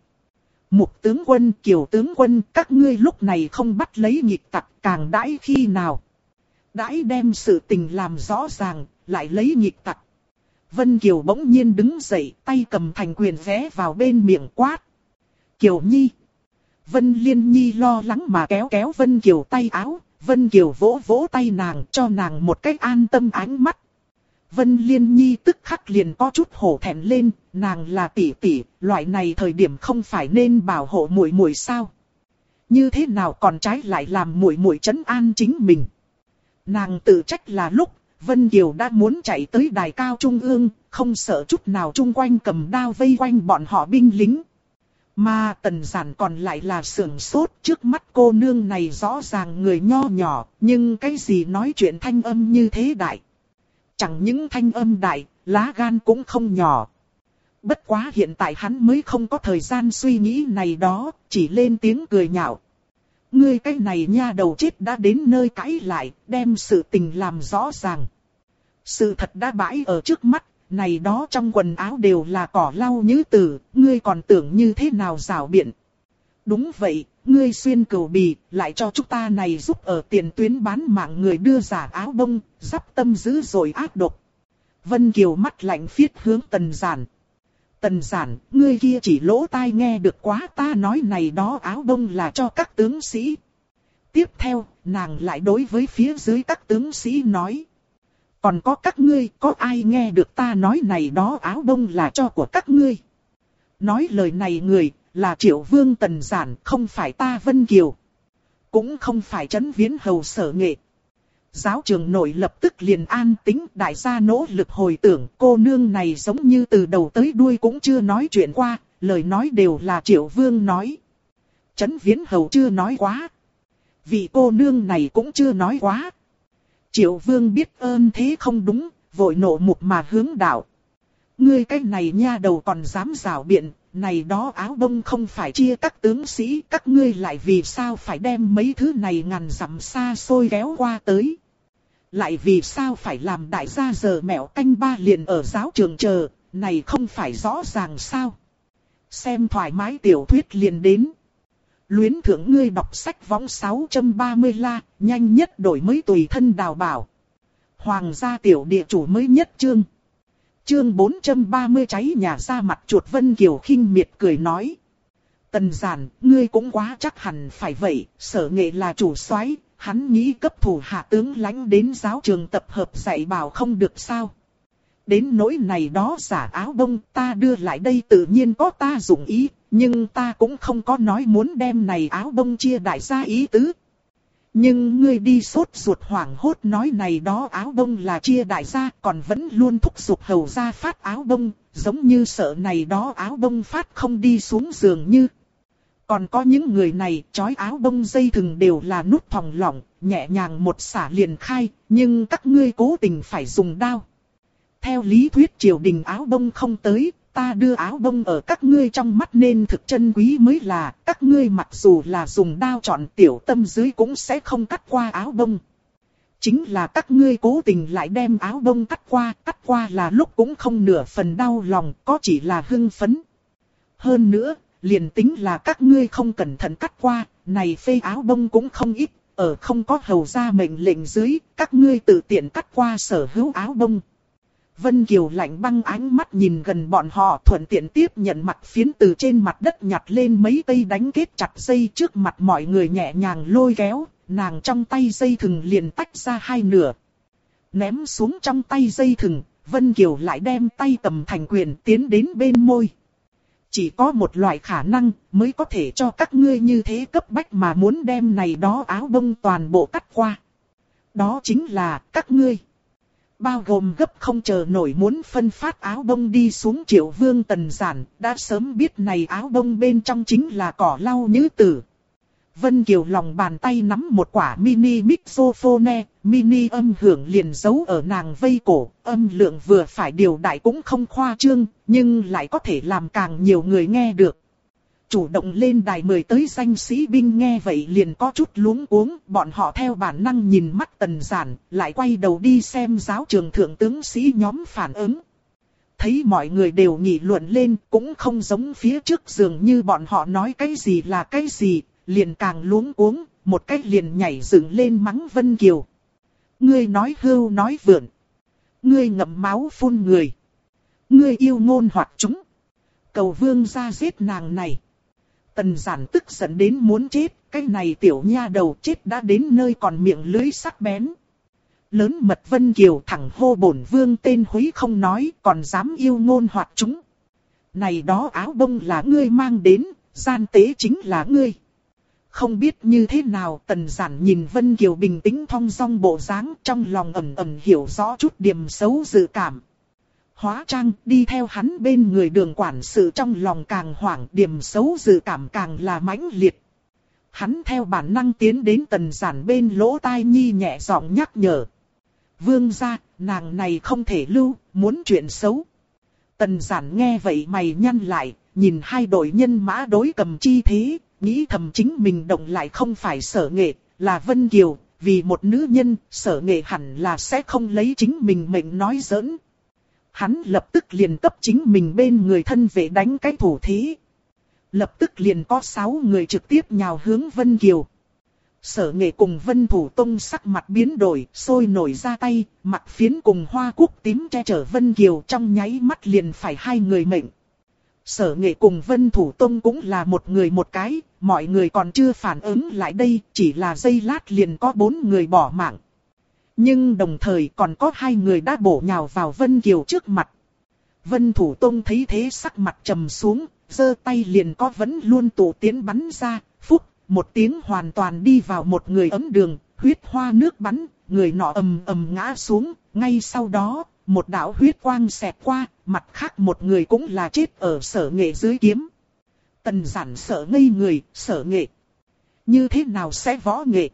Mục tướng quân, Kiều tướng quân, các ngươi lúc này không bắt lấy nghịch tặc, càng đãi khi nào? Đãi đem sự tình làm rõ ràng, lại lấy nghịch tặc. Vân Kiều bỗng nhiên đứng dậy, tay cầm thành quyền vé vào bên miệng quát. Kiều Nhi. Vân Liên Nhi lo lắng mà kéo kéo Vân Kiều tay áo, Vân Kiều vỗ vỗ tay nàng cho nàng một cách an tâm ánh mắt. Vân Liên Nhi tức khắc liền có chút hổ thẹn lên, nàng là tỷ tỷ, loại này thời điểm không phải nên bảo hộ muội muội sao? Như thế nào còn trái lại làm muội muội trấn an chính mình? Nàng tự trách là lúc Vân Kiều đã muốn chạy tới đài cao trung ương, không sợ chút nào chung quanh cầm đao vây quanh bọn họ binh lính. Mà Tần Giản còn lại là sưởng sốt, trước mắt cô nương này rõ ràng người nho nhỏ, nhưng cái gì nói chuyện thanh âm như thế đại. Chẳng những thanh âm đại, lá gan cũng không nhỏ. Bất quá hiện tại hắn mới không có thời gian suy nghĩ này đó, chỉ lên tiếng cười nhạo. Ngươi cái này nha đầu chết đã đến nơi cãi lại, đem sự tình làm rõ ràng. Sự thật đã bãi ở trước mắt, này đó trong quần áo đều là cỏ lau nhứ tử, ngươi còn tưởng như thế nào rảo biện. Đúng vậy, ngươi xuyên cừu bì, lại cho chúng ta này giúp ở tiền tuyến bán mạng người đưa giả áo bông, giáp tâm dữ dội ác độc. Vân Kiều mắt lạnh phiết hướng Tần Giản. Tần Giản, ngươi kia chỉ lỗ tai nghe được quá, ta nói này đó áo bông là cho các tướng sĩ. Tiếp theo, nàng lại đối với phía dưới các tướng sĩ nói. Còn có các ngươi, có ai nghe được ta nói này đó áo bông là cho của các ngươi? Nói lời này người, là Triệu Vương Tần Giản, không phải ta Vân Kiều. Cũng không phải Trấn Viễn Hầu Sở Nghệ. Giáo trường nội lập tức liền an tĩnh, đại gia nỗ lực hồi tưởng, cô nương này giống như từ đầu tới đuôi cũng chưa nói chuyện qua, lời nói đều là Triệu Vương nói. Trấn Viễn Hầu chưa nói quá. Vị cô nương này cũng chưa nói quá. Triệu Vương biết ơn thế không đúng, vội nộ mục mà hướng đạo. Ngươi cái này nha đầu còn dám rảo biện, này đó áo bông không phải chia các tướng sĩ, các ngươi lại vì sao phải đem mấy thứ này ngàn dặm xa xôi kéo qua tới. Lại vì sao phải làm đại gia giờ mẹo canh ba liền ở giáo trường chờ, này không phải rõ ràng sao. Xem thoải mái tiểu thuyết liền đến. Luyến thưởng ngươi đọc sách võng 630 la, nhanh nhất đổi mới tùy thân đào bảo. Hoàng gia tiểu địa chủ mới nhất chương. Chương 430 cháy nhà ra mặt chuột. Vân Kiều khinh miệt cười nói. Tần Giản, ngươi cũng quá chắc hẳn phải vậy, Sở Nghệ là chủ soái, hắn nghĩ cấp thủ hạ tướng lãnh đến giáo trường tập hợp dạy bảo không được sao. Đến nỗi này đó giả áo bông ta đưa lại đây tự nhiên có ta dụng ý, nhưng ta cũng không có nói muốn đem này áo bông chia đại gia ý tứ. Nhưng ngươi đi sốt ruột hoảng hốt nói này đó áo bông là chia đại gia, còn vẫn luôn thúc giục hầu gia phát áo bông, giống như sợ này đó áo bông phát không đi xuống giường như. Còn có những người này trói áo bông dây thừng đều là nút thòng lỏng, nhẹ nhàng một xả liền khai, nhưng các ngươi cố tình phải dùng đao. Theo lý thuyết triều đình áo bông không tới, ta đưa áo bông ở các ngươi trong mắt nên thực chân quý mới là, các ngươi mặc dù là dùng đao chọn tiểu tâm dưới cũng sẽ không cắt qua áo bông. Chính là các ngươi cố tình lại đem áo bông cắt qua là lúc cũng không nửa phần đau lòng, có chỉ là hưng phấn. Hơn nữa, liền tính là các ngươi không cẩn thận cắt qua, này phê áo bông cũng không ít, ở không có hầu ra mệnh lệnh dưới, các ngươi tự tiện cắt qua sở hữu áo bông. Vân Kiều lạnh băng ánh mắt nhìn gần bọn họ, thuận tiện tiếp nhận mặt phiến từ trên mặt đất nhặt lên mấy cây đánh kết chặt dây trước mặt mọi người nhẹ nhàng lôi kéo, nàng trong tay dây thừng liền tách ra hai nửa. Ném xuống trong tay dây thừng, Vân Kiều lại đem tay cầm thành quyền tiến đến bên môi. Chỉ có một loại khả năng mới có thể cho các ngươi như thế cấp bách mà muốn đem này đó áo bông toàn bộ cắt qua. Đó chính là các ngươi. Bao gồm gấp không chờ nổi muốn phân phát áo bông đi xuống Triệu Vương Tần Giản, đã sớm biết này áo bông bên trong chính là cỏ lau nhứ tử. Vân Kiều lòng bàn tay nắm một quả mini mixophone, mini âm hưởng liền giấu ở nàng vây cổ, âm lượng vừa phải điều đại cũng không khoa trương, nhưng lại có thể làm càng nhiều người nghe được. Chủ động lên đài mời tới danh sĩ binh nghe vậy liền có chút luống cuống, bọn họ theo bản năng nhìn mắt Tần Giản, lại quay đầu đi xem giáo trường thượng tướng sĩ nhóm phản ứng. Thấy mọi người đều nghị luận lên, cũng không giống phía trước dường như bọn họ nói cái gì là cái gì, liền càng luống cuống, một cách liền nhảy dựng lên mắng Vân Kiều. Ngươi nói hưu nói vượn. Ngươi ngậm máu phun người. Ngươi yêu ngôn hoặc chúng. Cầu vương ra giết nàng này. Tần Giản tức giận đến muốn chết, cái này tiểu nha đầu chết đã đến nơi còn miệng lưỡi sắc bén. Lớn mật Vân Kiều thẳng hô bổn vương tên húy không nói, còn dám yêu ngôn hoặc chúng. Này đó áo bông là ngươi mang đến, gian tế chính là ngươi. Không biết như thế nào, Tần Giản nhìn Vân Kiều bình tĩnh thong dong bộ dáng, trong lòng ẩn ẩn hiểu rõ chút điểm xấu dự cảm. Hóa trang đi theo hắn bên người Đường quản sự trong lòng càng hoảng, điểm xấu dự cảm càng là mãnh liệt. Hắn theo bản năng tiến đến Tần Giản bên lỗ tai nhi nhẹ giọng nhắc nhở. Vương gia, nàng này không thể lưu, muốn chuyện xấu. Tần Giản nghe vậy mày nhăn lại, nhìn hai đội nhân mã đối cầm chi thế, nghĩ thầm chính mình động lại không phải Sở Nghệ, là Vân Kiều, vì một nữ nhân, Sở Nghệ hẳn là sẽ không lấy chính mình mệnh nói giỡn. Hắn lập tức liền cấp chính mình bên người thân vệ đánh cái thủ thế. Lập tức liền có 6 người trực tiếp nhào hướng Vân Kiều. Sở Nghệ cùng Vân Thủ Tông sắc mặt biến đổi, sôi nổi ra tay, mặt phiến cùng hoa cúc tím che chở Vân Kiều trong nháy mắt liền phải hai người mệnh. Sở Nghệ cùng Vân Thủ Tông cũng là một người một cái, mọi người còn chưa phản ứng lại đây, chỉ là giây lát liền có 4 người bỏ mạng. Nhưng đồng thời còn có 2 người đã bổ nhào vào Vân Kiều trước mặt. Vân Thủ Tông thấy thế sắc mặt trầm xuống, giơ tay liền có vẫn luôn tụ tiến bắn ra, phúc, một tiếng hoàn toàn đi vào một người ấm đường, huyết hoa nước bắn, người nọ ầm ầm ngã xuống, ngay sau đó, một đạo huyết quang xẹt qua, mặt khác một người cũng là chết ở Sở Nghệ dưới kiếm. Tần Giản sợ ngây người, Sở Nghệ. Như thế nào sẽ võ nghệ?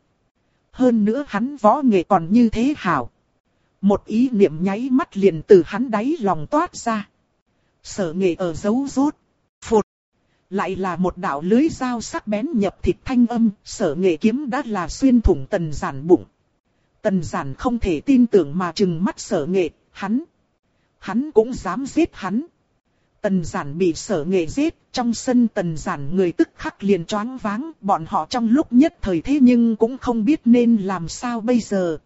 Hơn nữa hắn võ nghệ còn như thế hảo. Một ý niệm nháy mắt liền từ hắn đáy lòng toát ra. Sở Nghệ ở giấu rốt. Phụt. Lại là một đạo lưới dao sắc bén nhập thịt thanh âm, Sở Nghệ kiếm đã là xuyên thủng Tần Giản bụng. Tần Giản không thể tin tưởng mà trừng mắt Sở Nghệ, hắn cũng dám giết hắn. Tần Giản bị Sở Nghệ giết, trong sân Tần Giản người tức khắc liền choáng váng, bọn họ trong lúc nhất thời thế nhưng cũng không biết nên làm sao bây giờ.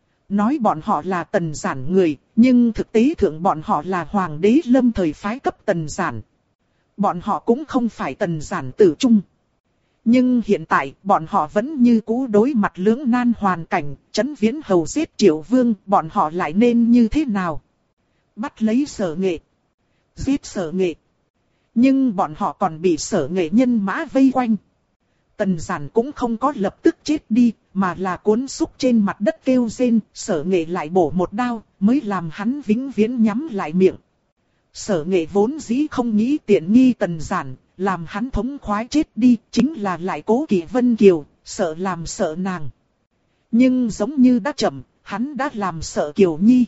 Nói bọn họ là Tần Giản người, nhưng thực tế thượng bọn họ là Hoàng đế Lâm thời phái cấp Tần Giản. Bọn họ cũng không phải Tần Giản tử trung. Nhưng hiện tại, bọn họ vẫn như cũ đối mặt lưỡng nan hoàn cảnh, Trấn Viễn Hầu giết Triệu Vương, bọn họ lại nên như thế nào? Bắt lấy Sở Nghệ. Giết Sở Nghệ. Nhưng bọn họ còn bị Sở Nghệ nhân mã vây quanh. Tần Giản cũng không có lập tức chết đi, mà là cuốn xúc trên mặt đất kêu rên, Sở Nghệ lại bổ một đao, mới làm hắn vĩnh viễn nhắm lại miệng. Sở Nghệ vốn dĩ không nghĩ tiện nghi Tần Giản, làm hắn thống khoái chết đi, chính là lại cố kỵ Vân Kiều, sợ làm sợ nàng. Nhưng giống như đã chậm, hắn đã làm sợ Kiều Nhi.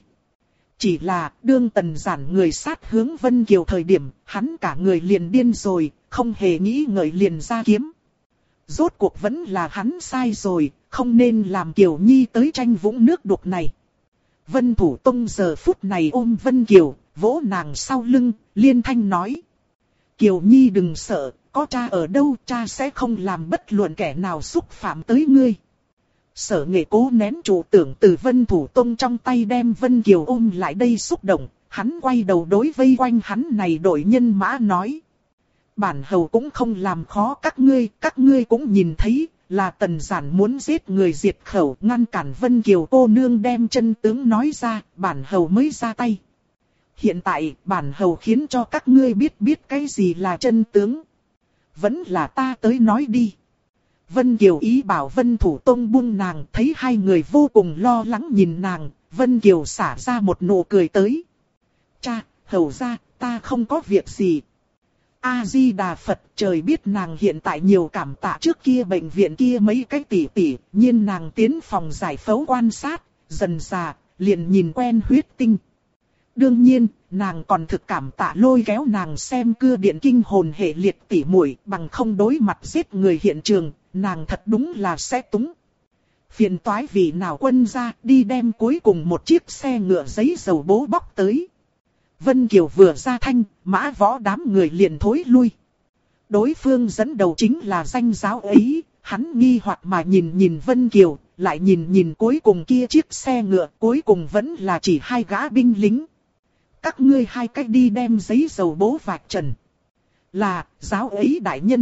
Chỉ là, đương Tần Giản người sát hướng Vân Kiều thời điểm, hắn cả người liền điên rồi, không hề nghĩ ngợi liền ra kiếm. Rốt cuộc vẫn là hắn sai rồi, không nên làm Kiều Nhi tới tranh vũng nước đục này. Vân Thủ Tông giờ phút này ôm Vân Kiều, vỗ nàng sau lưng, liên thanh nói. Kiều Nhi đừng sợ, có cha ở đâu, cha sẽ không làm bất luận kẻ nào xúc phạm tới ngươi. Sở Nghệ cố nén chủ tưởng từ Vân Thủ Tông trong tay đem Vân Kiều ôm lại đây xúc động, hắn quay đầu đối vây quanh hắn này đội nhân mã nói. Bản hầu cũng không làm khó các ngươi cũng nhìn thấy, là Tần Giản muốn giết người diệt khẩu, ngăn cản Vân Kiều cô nương đem chân tướng nói ra, bản hầu mới ra tay. Hiện tại, bản hầu khiến cho các ngươi biết cái gì là chân tướng. Vẫn là ta tới nói đi. Vân Kiều ý bảo Vân Thủ Tông buông nàng, thấy hai người vô cùng lo lắng nhìn nàng, Vân Kiều xả ra một nụ cười tới. Cha, hầu ra, ta không có việc gì. A-di-đà Phật, trời biết nàng hiện tại nhiều cảm tạ trước kia bệnh viện kia mấy cái tỷ, nhiên nàng tiến phòng giải phẫu quan sát, dần dà, liền nhìn quen huyết tinh. Đương nhiên, nàng còn thực cảm tạ lôi kéo nàng xem cưa điện kinh hồn hệ liệt tỉ muội, bằng không đối mặt giết người hiện trường, nàng thật đúng là sẽ túng. Phiền toái vì nào quân ra đi đem cuối cùng một chiếc xe ngựa giấy dầu bố bóc tới. Vân Kiều vừa ra thanh, mã võ đám người liền thối lui. Đối phương dẫn đầu chính là danh giáo ấy, hắn nghi hoặc mà nhìn Vân Kiều, lại nhìn cuối cùng kia chiếc xe ngựa, cuối cùng vẫn là chỉ hai gã binh lính. Các ngươi hai cách đi đem giấy dầu bố vạch trần. Là, giáo ấy đại nhân.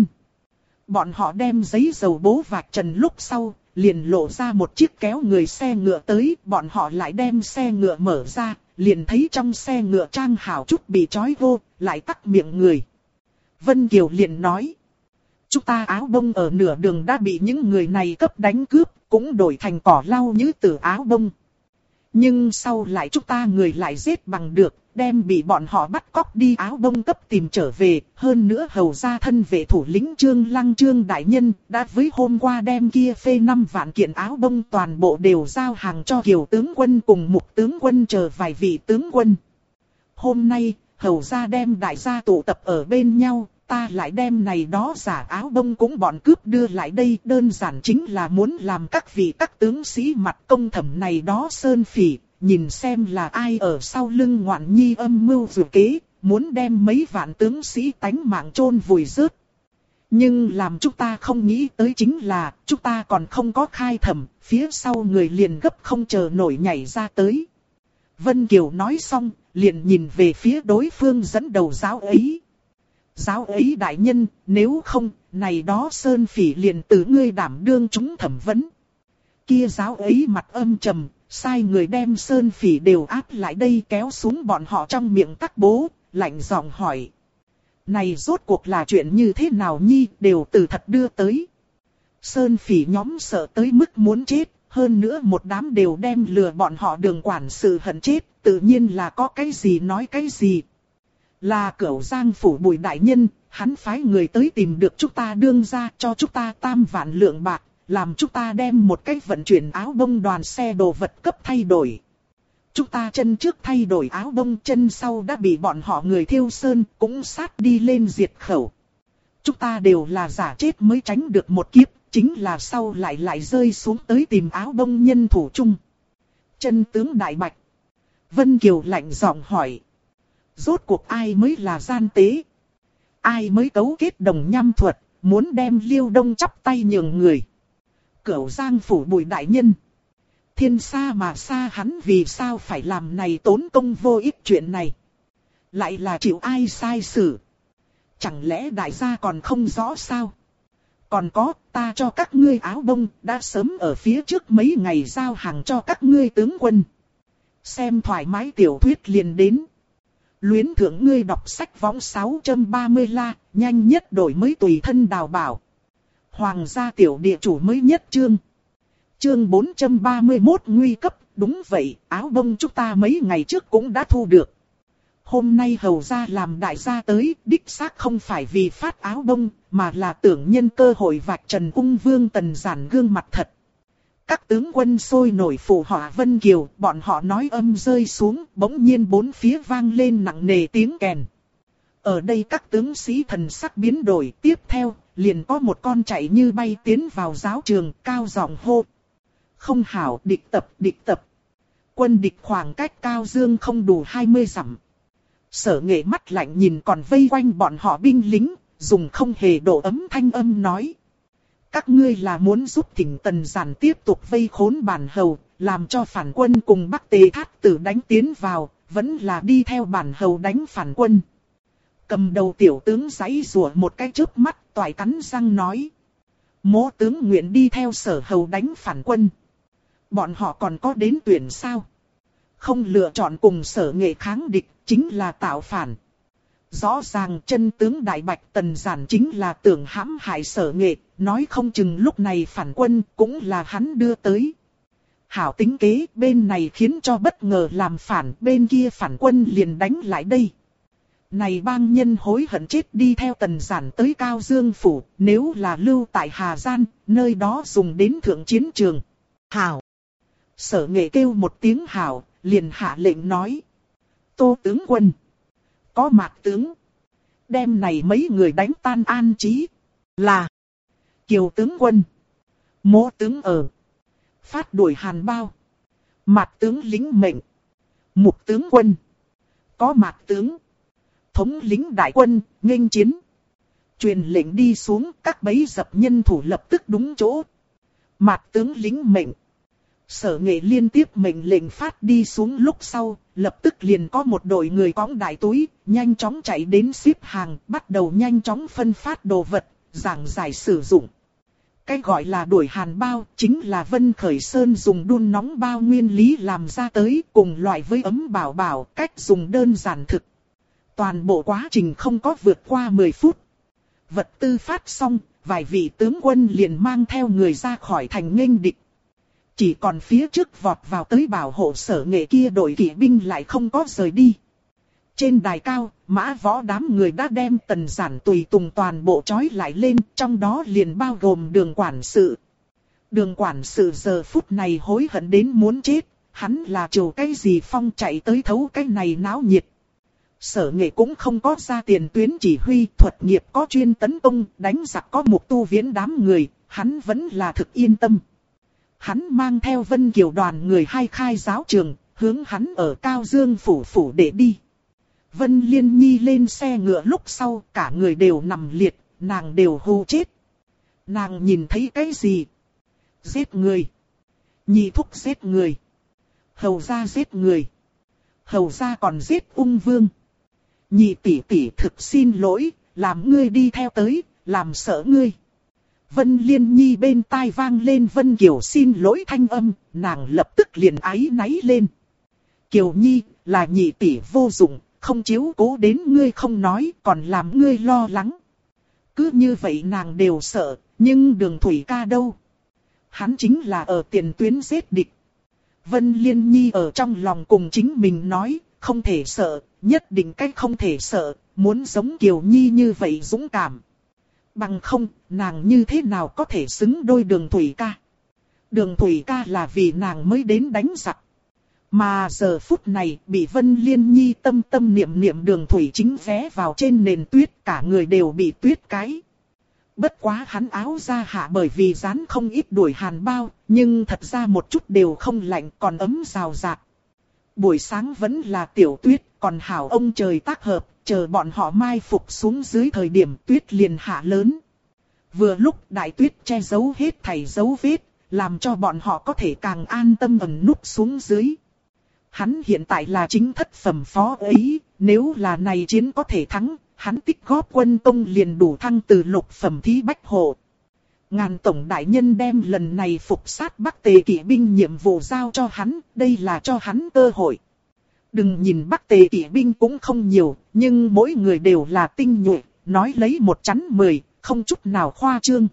Bọn họ đem giấy dầu bố vạch trần lúc sau, liền lộ ra một chiếc kéo người xe ngựa tới, bọn họ lại đem xe ngựa mở ra, liền thấy trong xe ngựa trang hảo chút bị trói vô, lại tắc miệng người. Vân Kiều liền nói, chúng ta áo bông ở nửa đường đã bị những người này cấp đánh cướp, cũng đổi thành cỏ lau như từ áo bông. Nhưng sau lại chúng ta người lại giết bằng được, đem bị bọn họ bắt cóc đi áo bông cấp tìm trở về, hơn nữa hầu ra thân vệ thủ lĩnh Trương Lăng Trương đại nhân đã với hôm qua đem kia phê 5 vạn kiện áo bông toàn bộ đều giao hàng cho Kiều tướng quân cùng Mục tướng quân chờ vài vị tướng quân. Hôm nay, hầu ra đem đại gia tụ tập ở bên nhau, ta lại đem này đó giả áo bông cũng bọn cướp đưa lại đây, đơn giản chính là muốn làm các vị các tướng sĩ mặt công thẩm này đó sơn phỉ, nhìn xem là ai ở sau lưng ngoạn nhi âm mưu dự kế, muốn đem mấy vạn tướng sĩ tánh mạng chôn vùi rớt. Nhưng làm chúng ta không nghĩ tới chính là, chúng ta còn không có khai thẩm, phía sau người liền gấp không chờ nổi nhảy ra tới. Vân Kiều nói xong, liền nhìn về phía đối phương dẫn đầu giáo ấy. Giáo ấy đại nhân, nếu không, này đó sơn phỉ liền từ ngươi đảm đương chúng thẩm vấn. Kia giáo ấy mặt âm trầm, sai người đem sơn phỉ đều áp lại đây kéo xuống bọn họ trong miệng tắc bố, lạnh giọng hỏi. Này rốt cuộc là chuyện như thế nào nhi, đều từ thật đưa tới. Sơn phỉ nhóm sợ tới mức muốn chết, hơn nữa một đám đều đem lừa bọn họ đường quản sự hận chết, tự nhiên là có cái gì nói cái gì. Là Cửu Giang phủ Bùi đại nhân, hắn phái người tới tìm được chúng ta đương ra cho chúng ta 3 vạn lượng bạc, làm chúng ta đem một cái vận chuyển áo bông đoàn xe đồ vật cấp thay đổi. Chúng ta chân trước thay đổi áo bông, chân sau đã bị bọn họ người thiêu sơn cũng sát đi lên diệt khẩu. Chúng ta đều là giả chết mới tránh được một kiếp, chính là sau lại rơi xuống tới tìm áo bông nhân thủ chung. Chân tướng Đại Bạch. Vân Kiều lạnh giọng hỏi. Rốt cuộc ai mới là gian tế? Ai mới cấu kết đồng nham thuật, muốn đem Liêu Đông chắp tay nhường người? Cửu Giang phủ Bùi đại nhân. Thiên xa mà xa, hắn vì sao phải làm này tốn công vô ích chuyện này? Lại là chịu ai sai xử? Chẳng lẽ đại gia còn không rõ sao? Còn có, ta cho các ngươi áo bông, đã sớm ở phía trước mấy ngày giao hàng cho các ngươi tướng quân. Xem thoải mái tiểu thuyết liền đến. Luyến thưởng ngươi đọc sách võng 630 la, nhanh nhất đổi mới tùy thân đào bảo. Hoàng gia tiểu địa chủ mới nhất chương. Chương 431 nguy cấp, đúng vậy, áo bông chúng ta mấy ngày trước cũng đã thu được. Hôm nay hầu gia làm đại gia tới, đích xác không phải vì phát áo bông, mà là tưởng nhân cơ hội vạch trần ung vương Tần Giản gương mặt thật. Các tướng quân sôi nổi phụ họa Vân Kiều, bọn họ nói âm rơi xuống, bỗng nhiên bốn phía vang lên nặng nề tiếng kèn. Ở đây các tướng sĩ thần sắc biến đổi, tiếp theo, liền có một con chạy như bay tiến vào giáo trường, cao giọng hô. Không hảo, địch tập. Quân địch khoảng cách Cao Dương không đủ 20 dặm. Sở Nghệ mắt lạnh nhìn còn vây quanh bọn họ binh lính, dùng không hề độ ấm thanh âm nói. Các ngươi là muốn giúp Thỉnh Tần Giản tiếp tục vây khốn bản hầu, làm cho phản quân cùng Bắc Tề Thát Tử đánh tiến vào, vẫn là đi theo bản hầu đánh phản quân. Cầm đầu tiểu tướng giãy giụa một cái chớp mắt, toại cắn răng nói. Mỗ tướng nguyện đi theo Sở hầu đánh phản quân. Bọn họ còn có đến tuyển sao? Không lựa chọn cùng Sở Nghệ kháng địch, chính là tạo phản. Rõ ràng chân tướng Đại Bạch Tần Giản chính là tưởng hãm hại Sở Nghệ, nói không chừng lúc này phản quân cũng là hắn đưa tới. Hảo tính kế, bên này khiến cho bất ngờ làm phản, bên kia phản quân liền đánh lại đây. Này bang nhân hối hận chết đi theo Tần Giản tới Cao Dương phủ, nếu là lưu tại Hà Giang, nơi đó dùng đến thượng chiến trường. Hảo! Sở Nghệ kêu một tiếng hảo, liền hạ lệnh nói. Tô tướng quân. Có Mạc tướng. Đem này mấy người đánh tan an trí. Là. Kiều tướng quân. Mỗ tướng ở. Phát đuổi Hàn Bao. Mạc tướng lính mệnh. Mục tướng quân. Có Mạc tướng. Thống lĩnh đại quân, nghênh chiến. Truyền lệnh đi xuống, các bấy dập nhân thủ lập tức đúng chỗ. Mạc tướng lính mệnh. Sở Nghệ liên tiếp mệnh lệnh phát đi xuống lúc sau, lập tức liền có một đội người cõng đại túi, nhanh chóng chạy đến xếp hàng, bắt đầu nhanh chóng phân phát đồ vật, giảng giải sử dụng. Cái gọi là đuổi Hàn Bao chính là Vân Khởi Sơn dùng đun nóng bao nguyên lý làm ra tới, cùng loại với ấm bảo bảo, cách dùng đơn giản thực. Toàn bộ quá trình không có vượt qua 10 phút. Vật tư phát xong, vài vị tướng quân liền mang theo người ra khỏi thành nghênh địch. Chỉ còn phía trước vọt vào tới bảo hộ Sở Nghệ kia đội kỵ binh lại không có rời đi. Trên đài cao, mã võ đám người đã đem Tần Giản tùy tùng toàn bộ trói lại lên, trong đó liền bao gồm Đường quản sự. Đường quản sự giờ phút này hối hận đến muốn chết, hắn là trừ cái gì phong chạy tới thấu cái này náo nhiệt. Sở Nghệ cũng không có ra tiền tuyến chỉ huy, thuật nghiệp có chuyên tấn công, đánh giặc có Mục Tu Viễn đám người, hắn vẫn là thực yên tâm. Hắn mang theo Vân Kiều đoàn người hai khai giáo trường, hướng hắn ở Cao Dương phủ để đi. Vân Liên Nhi lên xe ngựa lúc sau, cả người đều nằm liệt, nàng đều hù chết. Nàng nhìn thấy cái gì? Giết người. Nhị thúc giết người. Hầu gia giết người. Hầu gia còn giết ung vương. Nhị tỷ tỷ thực xin lỗi, làm ngươi đi theo tới, làm sợ ngươi. Vân Liên Nhi bên tai vang lên Vân Kiều xin lỗi thanh âm, nàng lập tức liền áy náy lên. Kiều Nhi, là nhị tỷ vô dụng, không chiếu cố đến ngươi không nói, còn làm ngươi lo lắng. Cứ như vậy nàng đều sợ, nhưng Đường Thủy ca đâu? Hắn chính là ở tiền tuyến giết địch. Vân Liên Nhi ở trong lòng cùng chính mình nói, không thể sợ, nhất định cách không thể sợ, muốn giống Kiều Nhi như vậy dũng cảm. Bằng không, nàng như thế nào có thể xứng đôi Đường Thủy ca? Đường Thủy ca là vì nàng mới đến đánh giặc. Mà giờ phút này bị Vân Liên Nhi tâm tâm niệm niệm Đường Thủy chính vé vào trên nền tuyết, cả người đều bị tuyết cái. Bất quá hắn áo ra hạ bởi vì dán không ít đuổi Hàn Bao, nhưng thật ra một chút đều không lạnh, còn ấm rào rạt. Buổi sáng vẫn là tiểu tuyết, còn hảo ông trời tác hợp, chờ bọn họ mai phục xuống dưới thời điểm tuyết liền hạ lớn. Vừa lúc đại tuyết che giấu hết thảy dấu vết, làm cho bọn họ có thể càng an tâm ẩn núp xuống dưới. Hắn hiện tại là chính thất phẩm phó ấy, nếu là này chiến có thể thắng, hắn tích góp quân công liền đủ thăng từ lục phẩm thí bách hộ. Ngàn tổng đại nhân đem lần này phục sát Bắc Tề kỵ binh nhiệm vụ giao cho hắn, đây là cho hắn cơ hội. Đừng nhìn Bắc Tề kỵ binh cũng không nhiều, nhưng mỗi người đều là tinh nhuệ, nói lấy một chắn 10, không chút nào khoa trương.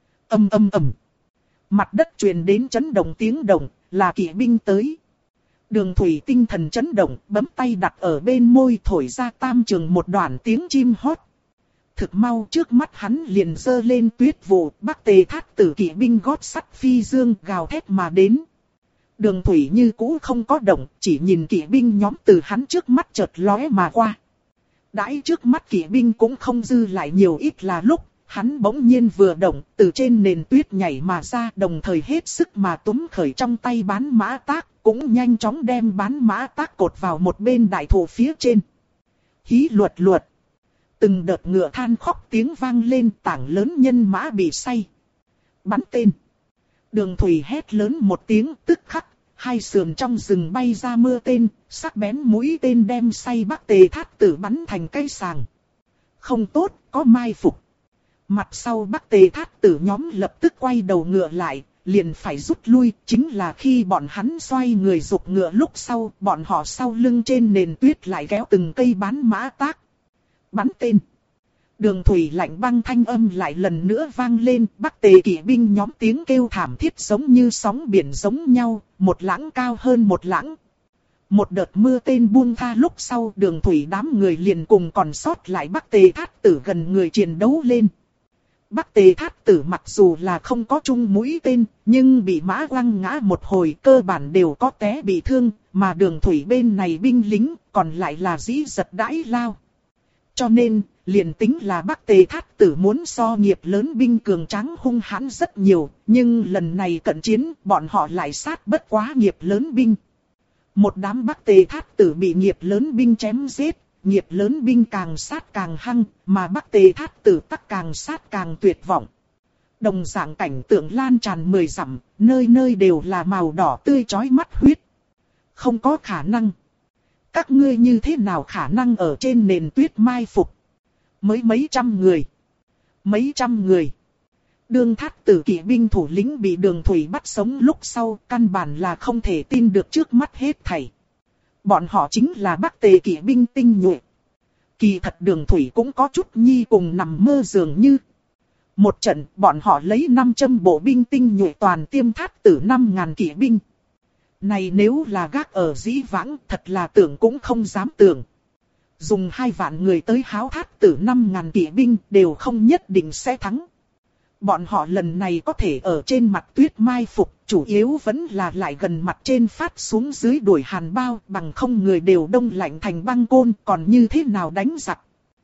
Ầm ầm ầm. Mặt đất truyền đến chấn động tiếng động, là kỵ binh tới. Đường Thủy tinh thần chấn động, bấm tay đặt ở bên môi thổi ra tam trường một đoạn tiếng chim hót. Thực mau trước mắt hắn liền dơ lên tuyết vụ, Bắc Tề Thát tử kỵ binh gót sắt phi dương gào thét mà đến. Đường Thủy như cũ không có động, chỉ nhìn kỵ binh nhóm từ hắn trước mắt chợt lóe mà qua. Đãi trước mắt kỵ binh cũng không dư lại nhiều ít là lúc, hắn bỗng nhiên vừa động, từ trên nền tuyết nhảy mà ra, đồng thời hết sức mà túm khởi trong tay bán mã tác, cũng nhanh chóng đem bán mã tác cột vào một bên đại thụ phía trên. Hí luật luật. Từng đợt ngựa than khóc tiếng vang lên, tảng lớn nhân mã bị say. Bắn tên. Đường Thủy hét lớn một tiếng, tức khắc, hai sườn trong rừng bay ra mưa tên, sắc bén mũi tên đem say Bắc Tề Thát tử bắn thành cây sàng. Không tốt, có mai phục. Mặt sau Bắc Tề Thát tử nhóm lập tức quay đầu ngựa lại, liền phải rút lui, chính là khi bọn hắn xoay người giục ngựa lúc sau, bọn họ sau lưng trên nền tuyết lại kéo từng cây bán mã tác. Bắn tên. Đường Thủy lạnh băng thanh âm lại lần nữa vang lên, Bắc Tề kỵ binh nhóm tiếng kêu thảm thiết giống như sóng biển giống nhau, một lãng cao hơn một lãng. Một đợt mưa tên buông tha lúc sau, Đường Thủy đám người liền cùng còn sót lại Bắc Tề Thát tử gần người chiến đấu lên. Bắc Tề Thát Tử mặc dù là không có chung mũi tên, nhưng bị mã quăng ngã một hồi cơ bản đều có té bị thương, mà đường thủy bên này binh lính còn lại là dĩ giật đãi lao. Cho nên, liền tính là Bắc Tề Thát Tử muốn so nghiệp lớn binh cường tráng hung hãn rất nhiều, nhưng lần này cận chiến bọn họ lại sát bất quá nghiệp lớn binh. Một đám Bắc Tề Thát Tử bị nghiệp lớn binh chém giết. Nghiệp lớn binh càng sát càng hăng, mà Bắc Tề Thát Tử tắc càng sát càng tuyệt vọng. Đồng dạng cảnh tượng lan tràn 10 dặm, nơi nơi đều là màu đỏ tươi chói mắt huyết. Không có khả năng. Các ngươi như thế nào khả năng ở trên nền tuyết mai phục? Mới mấy trăm người. Mấy trăm người. Đường Thát Tử kỵ binh thủ lĩnh bị Đường Thủy bắt sống lúc sau, căn bản là không thể tin được trước mắt hết thảy. Bọn họ chính là Bắc Tề kỵ binh tinh nhuệ. Kỳ thật Đường Thủy cũng có chút nhi cùng nằm mơ dường như. Một trận bọn họ lấy 500 bộ binh tinh nhuệ toàn tiêm Thát Tử 5.000 kỵ binh. Này nếu là gác ở dĩ vãng thật là tưởng cũng không dám tưởng. Dùng 2 vạn người tới háo Thát Tử 5.000 kỵ binh đều không nhất định sẽ thắng. Bọn họ lần này có thể ở trên mặt tuyết mai phục, chủ yếu vẫn là lại gần mặt trên phát xuống dưới đuổi hàn bao, bằng không người đều đông lạnh thành băng côn, còn như thế nào đánh giặc.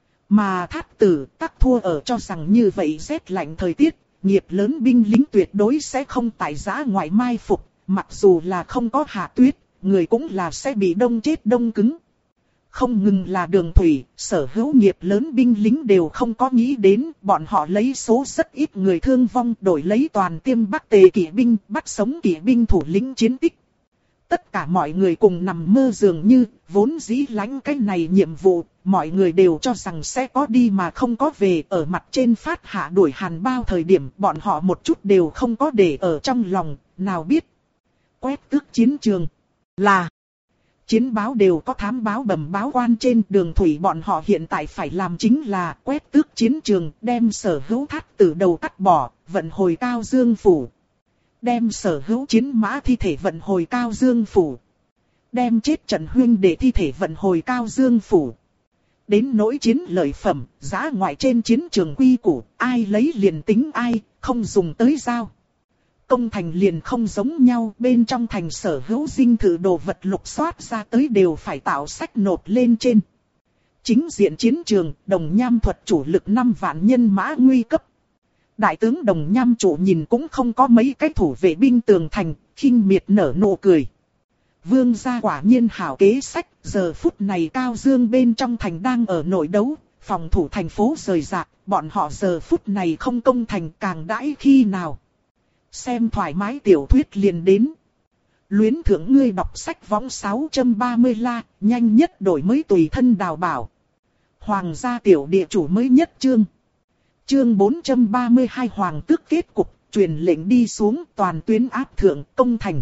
Mà Thát Tử tắc thua ở cho rằng như vậy rét lạnh thời tiết, nghiệp lớn binh lính tuyệt đối sẽ không tại giã ngoại mai phục, mặc dù là không có hạ tuyết, người cũng là sẽ bị đông chết đông cứng. Không ngừng là Đường Thủy, sở hữu nghiệp lớn binh lính đều không có nghĩ đến, bọn họ lấy số rất ít người thương vong đổi lấy toàn tiêm Bắc Tề kỵ binh, bắt sống kỵ binh thủ lĩnh chiến tích. Tất cả mọi người cùng nằm mơ dường như, vốn dĩ lãnh cái này nhiệm vụ, mọi người đều cho rằng sẽ có đi mà không có về, ở mặt trên phát hạ đuổi hàn bao thời điểm, bọn họ một chút đều không có để ở trong lòng, nào biết. Quét tước chiến trường, là... Chiến báo đều có thám báo bẩm báo quan trên, Đường Thủy bọn họ hiện tại phải làm chính là quét tước chiến trường, đem sở hữu Thát Tử đầu cắt bỏ, vận hồi Cao Dương Phủ. Đem sở hữu chiến mã thi thể vận hồi Cao Dương Phủ. Đem chết trận huynh đệ thi thể vận hồi Cao Dương Phủ. Đến nỗi chiến lợi phẩm, giã ngoại trên chiến trường quy củ, ai lấy liền tính ai, không dùng tới dao. Công thành liền không giống nhau, bên trong thành sở hữu dinh thự đồ vật lục soát ra tới đều phải tạo sách nộp lên trên. Chính diện chiến trường, Đồng Nham thuật chủ lực 5 vạn nhân mã nguy cấp. Đại tướng Đồng Nham chủ nhìn cũng không có mấy cái thủ vệ binh tường thành, khinh miệt nở nụ cười. Vương gia quả nhiên hảo kế sách, giờ phút này Cao Dương bên trong thành đang ở nội đấu, phòng thủ thành phố rời rạc, bọn họ giờ phút này không công thành càng đãi khi nào. Xem thoải mái tiểu thuyết liền đến. Luyến thưởng ngươi đọc sách võng 630 la, nhanh nhất đổi mới tùy thân đào bảo. Hoàng gia tiểu địa chủ mới nhất chương. Chương 432 Hoàng tước kết cục, truyền lệnh đi xuống toàn tuyến áp thượng công thành.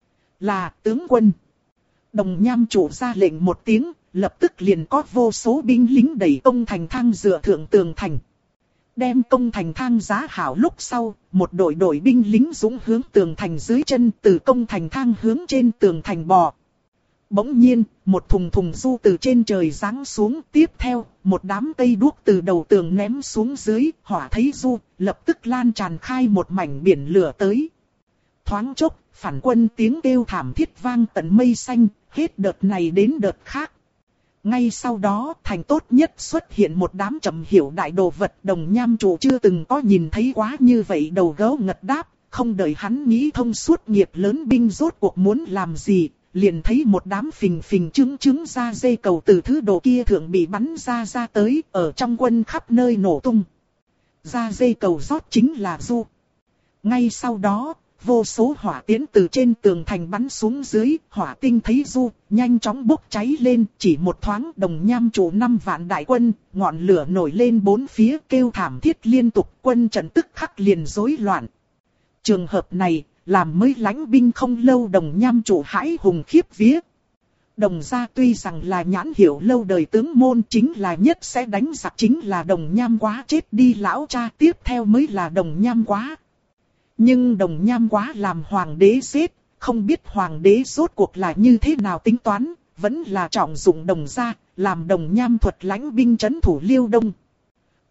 Là tướng quân. Đồng Nham chủ ra lệnh một tiếng, lập tức liền có vô số binh lính đẩy công thành thang dựa thượng tường thành. Đem công thành thang giá hảo lúc sau, một đội binh lính dũng hướng tường thành dưới chân, từ công thành thang hướng trên tường thành bò. Bỗng nhiên, một thùng thùng du từ trên trời giáng xuống, tiếp theo, một đám cây đuốc từ đầu tường ném xuống dưới, hỏa thấy du, lập tức lan tràn khai một mảnh biển lửa tới. Thoáng chốc, phản quân tiếng kêu thảm thiết vang tận mây xanh, hết đợt này đến đợt khác. Ngay sau đó, thành tốt nhất xuất hiện một đám trầm hiểu đại đồ vật. Đồng Nham chủ chưa từng có nhìn thấy quá như vậy, đầu gấu ngật đáp, không đợi hắn nghĩ thông suốt nghiệp lớn binh rốt cuộc muốn làm gì, liền thấy một đám phình phình trứng ra dây cầu từ thứ đồ kia thượng bị bắn ra tới, ở trong quân khắp nơi nổ tung. Ra dây cầu rót chính là du. Ngay sau đó, vô số hỏa tiễn từ trên tường thành bắn xuống dưới, hỏa tinh thấy du, nhanh chóng bốc cháy lên, chỉ một thoáng Đồng Nham chủ 5 vạn đại quân, ngọn lửa nổi lên bốn phía kêu thảm thiết liên tục, quân trận tức khắc liền rối loạn. Trường hợp này, làm mới lãnh binh không lâu Đồng Nham chủ hãi hùng khiếp vía. Đồng gia tuy rằng là nhãn hiệu lâu đời tướng môn, chính là nhất sẽ đánh giặc chính là Đồng Nham Quá chết đi lão cha, tiếp theo mới là Đồng Nham Quá. Nhưng Đồng Nham Quá làm hoàng đế giết, không biết hoàng đế rốt cuộc là như thế nào tính toán, vẫn là trọng dụng Đồng gia, làm Đồng Nham thuật lãnh binh trấn thủ Liêu Đông.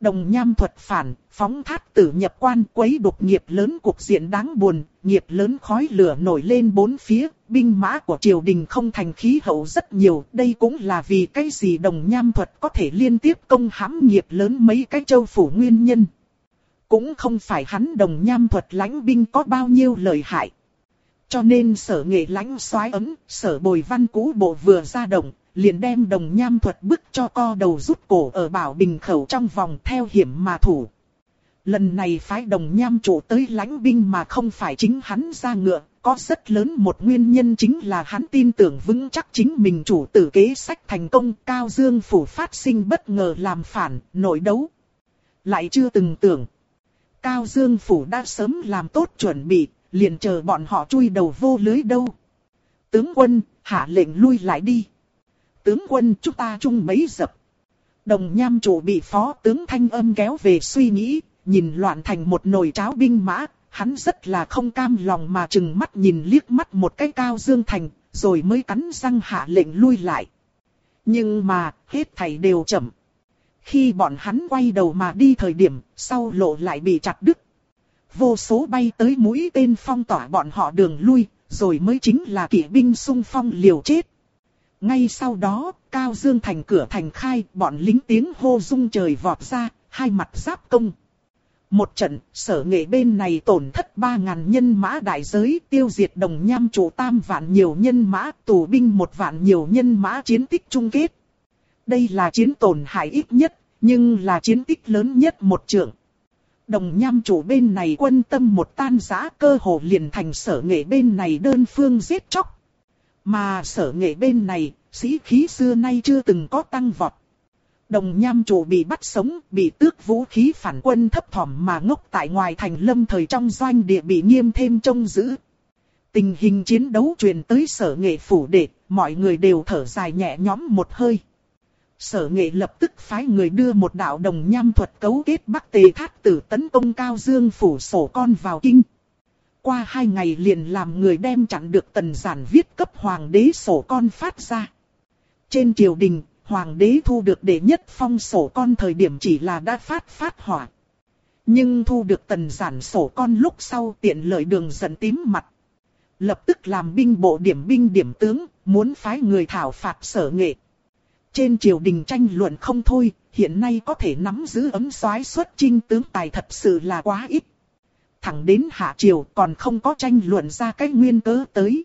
Đồng nham thuật phản, phóng thát tử nhập quan, quấy đục nghiệp lớn, cục diện đáng buồn, nghiệp lớn khói lửa nổi lên bốn phía, binh mã của triều đình không thành khí hậu rất nhiều. Đây cũng là vì cái gì đồng nham thuật có thể liên tiếp công hãm nghiệp lớn mấy cái châu phủ nguyên nhân. Cũng không phải hắn đồng nham thuật lãnh binh có bao nhiêu lợi hại. Cho nên Sở Nghệ lãnh soái ấm, Sở Bồi Văn cũ bộ vừa ra động, liền đem đồng nham thuật bức cho co đầu rút cổ ở Bảo Bình khẩu trong vòng theo hiểm mà thủ. Lần này phái đồng nham chủ tới lãnh binh mà không phải chính hắn ra ngựa, có rất lớn một nguyên nhân chính là hắn tin tưởng vững chắc chính mình chủ tử kế sách thành công. Cao Dương phủ phát sinh bất ngờ làm phản, nội đấu. Lại chưa từng tưởng. Cao Dương phủ đã sớm làm tốt chuẩn bị, liền chờ bọn họ chui đầu vô lưới đâu. Tướng quân, hạ lệnh lui lại đi. Tướng quân, chúng ta chung mấy dập. Đồng nham chủ bị phó tướng thanh âm kéo về suy nghĩ, nhìn loạn thành một nồi cháo binh mã, hắn rất là không cam lòng mà chừng mắt nhìn liếc mắt một cái Cao Dương thành, rồi mới cắn răng hạ lệnh lui lại. Nhưng mà, hết thảy đều chậm. Khi bọn hắn quay đầu mà đi thời điểm, sau lộ lại bị chặt đứt. Vô số bay tới mũi tên phong tỏa bọn họ đường lui, rồi mới chính là kỵ binh xung phong liều chết. Ngay sau đó, Cao Dương thành cửa thành khai, bọn lính tiếng hô rung trời vọt ra, hai mặt giáp công. Một trận, Sở Nghệ bên này tổn thất 3.000 nhân mã đại giới, tiêu diệt đồng nham chủ 3 vạn nhiều nhân mã, tù binh 1 vạn nhiều nhân mã, chiến tích chung kết. Đây là chiến tổn hại ít nhất, nhưng là chiến tích lớn nhất một trượng. Đồng nham chủ bên này quân tâm một tan rã, cơ hồ liền thành Sở Nghệ bên này đơn phương giết chóc. Mà Sở Nghệ bên này, sĩ khí xưa nay chưa từng có tăng vọt. Đồng nham chủ bị bắt sống, bị tước vũ khí phản quân thấp thỏm mà ngốc tại ngoài thành lâm thời trong doanh địa bị nghiêm thêm trông giữ. Tình hình chiến đấu truyền tới Sở Nghệ phủ đệ, mọi người đều thở dài nhẹ nhõm một hơi. Sở Nghệ lập tức phái người đưa một đạo đồng nham thuật cấu kết Bắc Tề Thát Tử tấn công Cao Dương phủ sổ con vào kinh. Qua 2 ngày liền làm người đem chặn được Tần Giản viết cấp hoàng đế sổ con phát ra. Trên triều đình, hoàng đế thu được đệ nhất phong sổ con thời điểm chỉ là đã phát hỏa. Nhưng thu được Tần Giản sổ con lúc sau tiện lợi đường giận tím mặt. Lập tức làm binh bộ điểm binh điểm tướng, muốn phái người thảo phạt Sở Nghệ. Trên triều đình tranh luận không thôi, hiện nay có thể nắm giữ ấm soái xuất chinh tướng tài thật sự là quá ít. Thẳng đến hạ triều còn không có tranh luận ra cái nguyên cớ tới.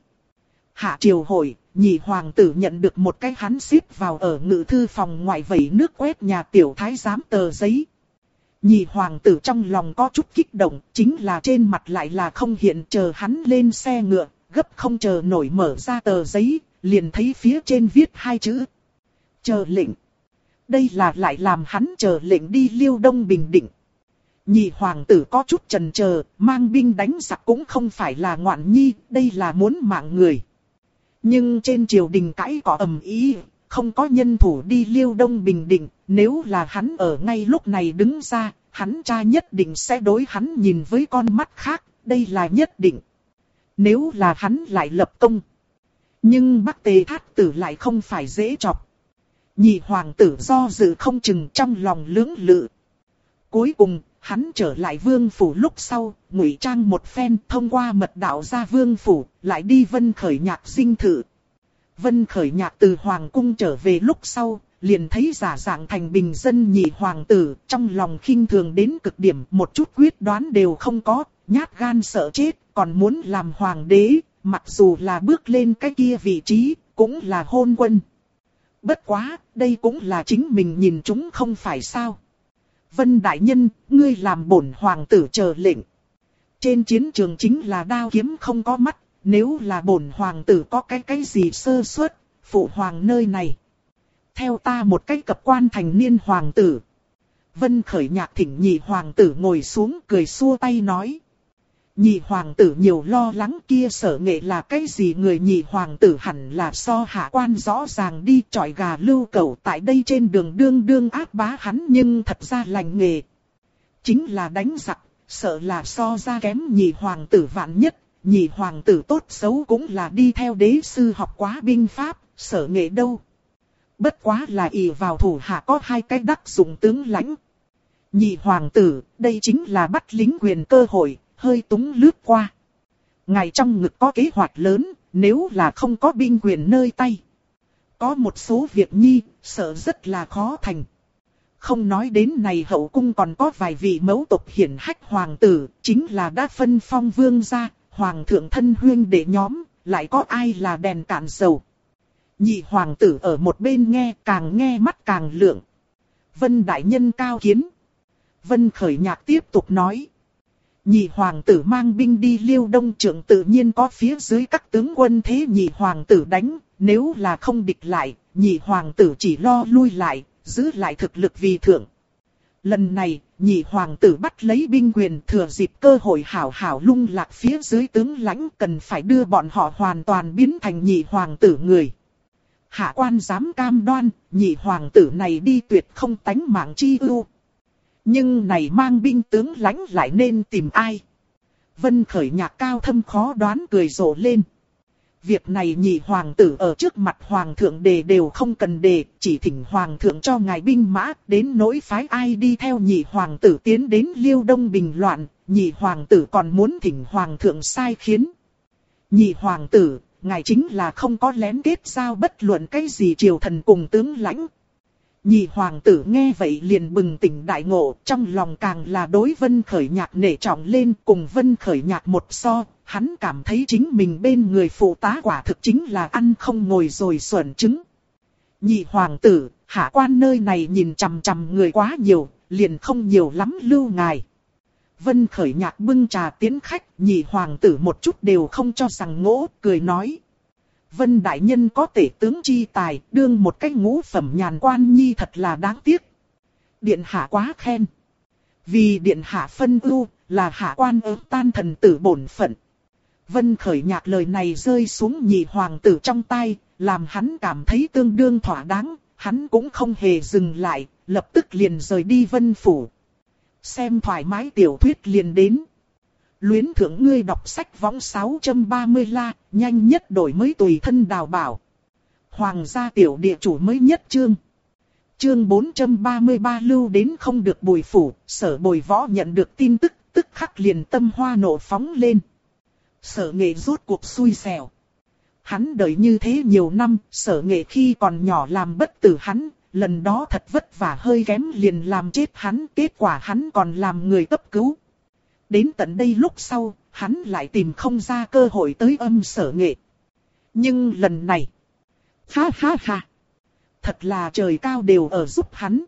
Hạ triều hội, nhị hoàng tử nhận được một cái hắn xếp vào ở ngự thư phòng ngoại vẩy nước quét nhà tiểu thái giám tờ giấy. Nhị hoàng tử trong lòng có chút kích động, chính là trên mặt lại là không hiện. Chờ hắn lên xe ngựa, gấp không chờ nổi mở ra tờ giấy, liền thấy phía trên viết 2 chữ. Chờ lệnh. Đây là lại làm hắn chờ lệnh đi Liêu Đông Bình Định. Nhị hoàng tử có chút chần chờ, mang binh đánh giặc cũng không phải là ngoạn nhi, đây là muốn mạng người. Nhưng trên triều đình cãi có ầm ĩ, không có nhân thủ đi Liêu Đông Bình Định, nếu là hắn ở ngay lúc này đứng ra, hắn cha nhất định sẽ đối hắn nhìn với con mắt khác, đây là nhất định. Nếu là hắn lại lập công. Nhưng Bắc Tề Thát Tử lại không phải dễ chọc. Nhị hoàng tử do dự không chừng trong lòng lưỡng lự. Cuối cùng, hắn trở lại vương phủ lúc sau, ngụy trang một phen thông qua mật đạo ra vương phủ, lại đi Vân Khởi Nhạc dinh thự. Vân Khởi Nhạc từ hoàng cung trở về lúc sau, liền thấy giả dạng thành bình dân nhị hoàng tử, trong lòng khinh thường đến cực điểm, một chút quyết đoán đều không có, nhát gan sợ chết, còn muốn làm hoàng đế, mặc dù là bước lên cái kia vị trí, cũng là hôn quân. Bất quá, đây cũng là chính mình nhìn chúng không phải sao. Vân đại nhân, ngươi làm bổn hoàng tử chờ lệnh. Trên chiến trường chính là đao kiếm không có mắt, nếu là bổn hoàng tử có cái gì sơ suất, phụ hoàng nơi này. Theo ta một cách cập quan thành niên hoàng tử. Vân Khởi Nhạc thỉnh nhị hoàng tử ngồi xuống cười xua tay nói. Nhị hoàng tử nhiều lo lắng kia Sở Nghệ là cái gì người nhị hoàng tử hẳn là so hạ quan rõ ràng đi chọi gà lưu cẩu tại đây trên đường đương ác bá hắn nhưng thật ra lành nghề. Chính là đánh giặc, sợ là so ra kém nhị hoàng tử vạn nhất, nhị hoàng tử tốt xấu cũng là đi theo đế sư học quá binh pháp, Sở Nghệ đâu. Bất quá là ỷ vào thủ hạ có 2 cái đắc dụng tướng lãnh. Nhị hoàng tử, đây chính là bắt lính quyền cơ hội, hơi túng lướt qua. Ngài trong ngực có kế hoạch lớn, nếu là không có binh quyền nơi tay. Có một số việc nhi, sợ rất là khó thành. Không nói đến này hậu cung còn có vài vị mẫu tộc hiển hách hoàng tử, chính là đã phân phong vương gia, hoàng thượng thân huyên đệ nhóm, lại có ai là đèn cạn dầu. Nhị hoàng tử ở một bên nghe mắt càng lượng. Vân đại nhân cao kiến. Vân Khởi Nhạc tiếp tục nói. Nhị hoàng tử mang binh đi Liêu Đông Trượng tự nhiên có phía dưới các tướng quân thế nhị hoàng tử đánh, nếu là không địch lại, nhị hoàng tử chỉ lo lui lại, giữ lại thực lực vì thượng. Lần này, nhị hoàng tử bắt lấy binh quyền thừa dịp cơ hội hảo hảo lung lạc phía dưới tướng lãnh cần phải đưa bọn họ hoàn toàn biến thành nhị hoàng tử người. Hạ quan dám cam đoan, nhị hoàng tử này đi tuyệt không tánh mạng chi ưu. Nhưng này mang binh tướng lãnh lại nên tìm ai? Vân Khởi Nhạc cao thâm khó đoán cười rộ lên. Việc này nhị hoàng tử ở trước mặt hoàng thượng đề đều không cần đề, chỉ thỉnh hoàng thượng cho ngài binh mã, đến nỗi phái ai đi theo nhị hoàng tử tiến đến Liêu Đông bình loạn, nhị hoàng tử còn muốn thỉnh hoàng thượng sai khiến. Nhị hoàng tử, ngài chính là không có lén kết giao bất luận cái gì triều thần cùng tướng lãnh. Nhị hoàng tử nghe vậy liền bừng tỉnh đại ngộ, trong lòng càng là đối Vân Khởi Nhạc nể trọng lên, cùng Vân Khởi Nhạc một so, hắn cảm thấy chính mình bên người phụ tá quả thực chính là ăn không ngồi rồi xuẩn trứng. Nhị hoàng tử, hạ quan nơi này nhìn chằm chằm người quá nhiều, liền không nhiều lắm lưu ngài. Vân Khởi Nhạc bưng trà tiến khách, nhị hoàng tử một chút đều không cho rằng ngỗ, cười nói. Vân đại nhân có tể tướng chi tài, đương một cái ngũ phẩm nhàn quan nhi thật là đáng tiếc. Điện hạ quá khen. Vì điện hạ phân ưu, là hạ quan ớm tan thần tử bổn phận. Vân Khởi Nhạc lời này rơi xuống nhị hoàng tử trong tai, làm hắn cảm thấy tương đương thỏa đáng, hắn cũng không hề dừng lại, lập tức liền rời đi Vân phủ. Xem thoải mái tiểu thuyết liền đến. Luyến thưởng ngươi đọc sách võng 630 la, nhanh nhất đổi mới tùy thân đào bảo. Hoàng gia tiểu địa chủ mới nhất chương. Chương 433 lưu đến không được Bùi phủ, Sở Bồi Võ nhận được tin tức, tức khắc liền tâm hoa nộ phóng lên. Sở Nghệ rốt cuộc xui xẻo. Hắn đợi như thế nhiều năm, Sở Nghệ khi còn nhỏ làm bất tử hắn, lần đó thật vất vả hơi kém liền làm chết hắn, kết quả hắn còn làm người cấp cứu. Đến tận đây lúc sau, hắn lại tìm không ra cơ hội tới âm Sở Nghệ. Nhưng lần này, ha ha ha, thật là trời cao đều ở giúp hắn.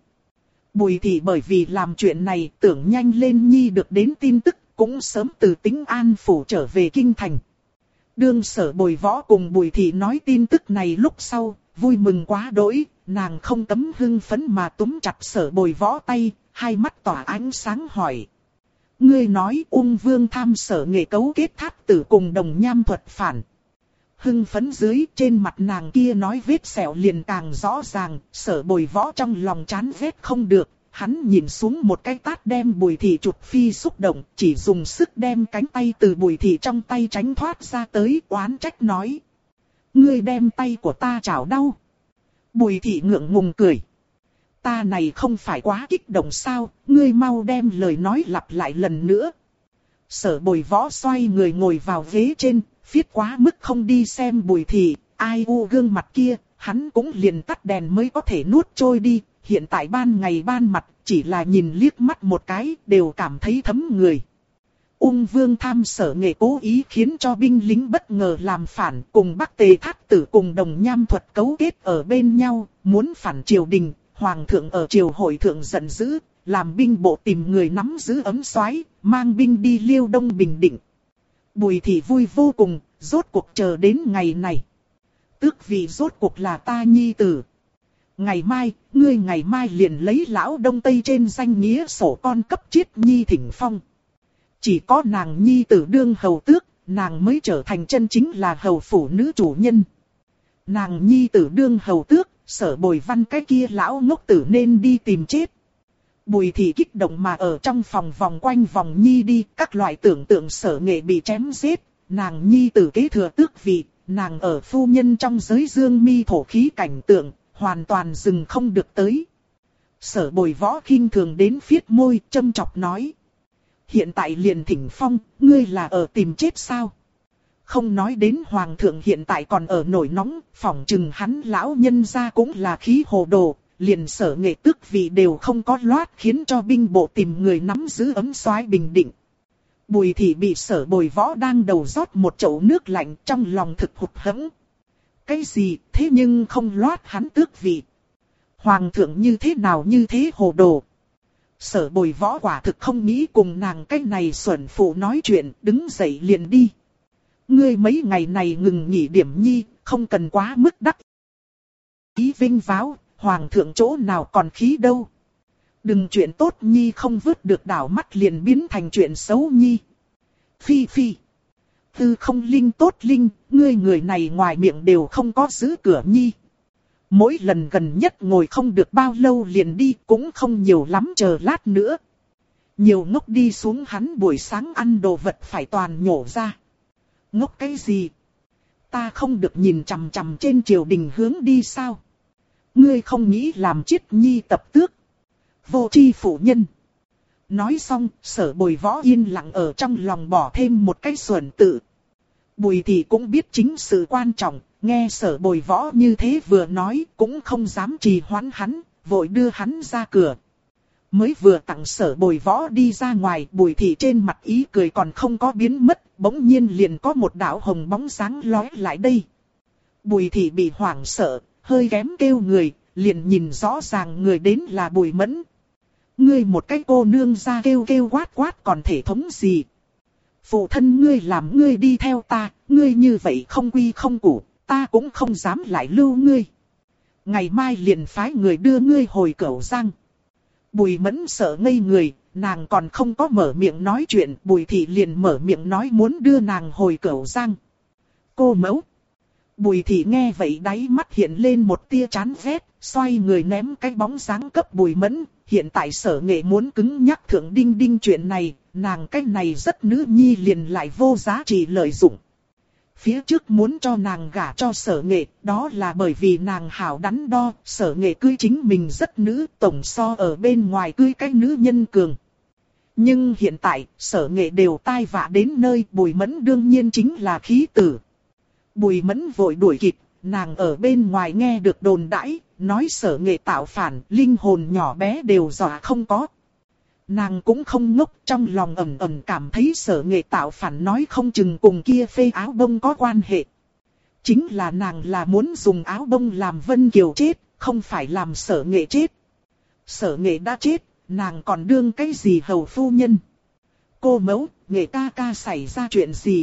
Bùi thị bởi vì làm chuyện này tưởng nhanh lên nhi được đến tin tức, cũng sớm từ Tĩnh An phủ trở về kinh thành. Đương Sở Bồi Võ cùng Bùi thị nói tin tức này lúc sau, vui mừng quá đỗi, nàng không cấm hưng phấn mà túm chặt Sở Bồi Võ tay, hai mắt tỏa ánh sáng hỏi. Ngươi nói Ung Vương tham Sở Nghệ cấu kết Thát Tử cùng Đồng Nham thuật phản. Hưng phấn dưới trên mặt nàng kia nói vết sẹo liền càng rõ ràng, Sở Bồi Võ trong lòng chán ghét không được, hắn nhìn xuống một cái tát đem Bùi thị chụp phi xúc động, chỉ dùng sức đem cánh tay từ Bùi thị trong tay tránh thoát ra tới, oán trách nói. Ngươi đem tay của ta chảo đau. Bùi thị ngượng ngùng cười. Ta này không phải quá kích động sao, ngươi mau đem lời nói lặp lại lần nữa. Sở Bồi Võ xoay người ngồi vào ghế trên, phiết quá mức không đi xem Bùi thị, ai u gương mặt kia, hắn cũng liền tắt đèn mới có thể nuốt trôi đi, hiện tại ban ngày ban mặt, chỉ là nhìn liếc mắt một cái, đều cảm thấy thấm người. Ung Vương tham Sở Nghệ cố ý khiến cho binh lính bất ngờ làm phản, cùng Bắc Tề Thát Tử cùng Đồng Nham thuật cấu kết ở bên nhau, muốn phản triều đình. Hoàng thượng ở triều hội thượng giận dữ, làm binh bộ tìm người nắm giữ ấm soái, mang binh đi Liêu Đông bình định. Bùi thị vui vô cùng, rốt cuộc chờ đến ngày này. Tước vị rốt cuộc là ta nhi tử. Ngày mai liền lấy lão Đông Tây trên danh nghĩa sổ con cấp chiết nhi thỉnh phong. Chỉ có nàng nhi tử đương hầu tước, nàng mới trở thành chân chính là hầu phủ nữ chủ nhân. Nàng nhi tử đương hầu tước, Sở Bồi Văn cái kia lão ngốc tử nên đi tìm chết. Bùi thị kích động mà ở trong phòng vòng quanh vòng nhi đi, các loại tưởng tượng Sở Nghệ bị chém giết, nàng nhi tử kế thừa tước vị, nàng ở phu nhân trong giới dương mi thổ khí cảnh tượng, hoàn toàn dừng không được tới. Sở Bồi Võ khinh thường đến phiết môi, châm chọc nói. Hiện tại liền thỉnh phong, ngươi là ở tìm chết sao? Không nói đến hoàng thượng hiện tại còn ở nổi nóng, phỏng chừng hắn lão nhân gia cũng là khí hồ đồ, liền Sở Nghệ tước vị đều không có loát, khiến cho binh bộ tìm người nắm giữ ấm soái bình định. Bùi Thị bị Sở Bồi Võ đang đầu rót một chậu nước lạnh, trong lòng thực hụt hẫng. Cái gì, thế nhưng không loát hắn tước vị. Hoàng thượng như thế nào như thế hồ đồ. Sở Bồi Võ quả thực không nghĩ cùng nàng cái này xuẩn phụ nói chuyện, đứng dậy liền đi. Ngươi mấy ngày này ngừng nghỉ điểm nhi, không cần quá mức đắc ý vinh váo, hoàng thượng chỗ nào còn khí đâu. Đừng chuyện tốt nhi không vớt được đảo mắt liền biến thành chuyện xấu nhi. Phi phi. Tư không linh tốt linh, ngươi người này ngoài miệng đều không có giữ cửa nhi. Mỗi lần gần nhất ngồi không được bao lâu liền đi, cũng không nhiều lắm, chờ lát nữa. Nhiều ngốc đi xuống, hắn buổi sáng ăn đồ vật phải toàn nhổ ra. Ngốc cái gì? Ta không được nhìn chằm chằm trên triều đình hướng đi sao? Ngươi không nghĩ làm Chiết Nhi tập tước? Vô tri phụ nhân. Nói xong, Sở Bồi Võ yên lặng ở trong lòng bỏ thêm một cái xuẩn tự. Bùi Thị cũng biết chính sự quan trọng, nghe Sở Bồi Võ như thế vừa nói, cũng không dám trì hoãn hắn, vội đưa hắn ra cửa. Mới vừa tặng Sở Bồi Võ đi ra ngoài, Bùi Thị trên mặt ý cười còn không có biến mất, bỗng nhiên liền có một đạo hồng bóng sáng lóe lại đây. Bùi Thị bị hoảng sợ, hơi kém kêu người, liền nhìn rõ ràng người đến là Bùi Mẫn. Ngươi một cái cô nương ra kêu kêu quát quát còn thể thống gì? Phụ thân ngươi làm ngươi đi theo ta, ngươi như vậy không quy không củ, ta cũng không dám lại lưu ngươi. Ngày mai liền phái người đưa ngươi hồi Cửu Giang. Bùi Mẫn sợ ngây người, nàng còn không có mở miệng nói chuyện, Bùi Thị liền mở miệng nói muốn đưa nàng hồi Cửu Giang. Cô mẫu. Bùi Thị nghe vậy đáy mắt hiện lên một tia chán ghét, xoay người ném cái bóng dáng cấp Bùi Mẫn. Hiện tại Sở Nghệ muốn cứng nhắc thượng đinh đinh chuyện này, nàng cái này rất nữ nhi liền lại vô giá trị lợi dụng. Phía trước muốn cho nàng gả cho Sở Nghệ, đó là bởi vì nàng hảo đắn đo, Sở Nghệ cưới chính mình rất nữ, tổng so ở bên ngoài cưới cái nữ nhân cường. Nhưng hiện tại, Sở Nghệ đều tai vạ đến nơi, Bùi Mẫn đương nhiên chính là khí tử. Bùi Mẫn vội đuổi kịp, nàng ở bên ngoài nghe được đồn đãi, nói Sở Nghệ tạo phản, linh hồn nhỏ bé đều dọa không có. Nàng cũng không ngốc, trong lòng ẩn ẩn cảm thấy Sở Nghệ tạo phản nói không chừng cùng kia phê áo bông có quan hệ. Chính là nàng là muốn dùng áo bông làm Vân Kiều chết, không phải làm Sở Nghệ chết. Sở Nghệ đã chết, nàng còn đương cái gì hầu phu nhân? Cô mẫu, Nghệ ca ca xảy ra chuyện gì?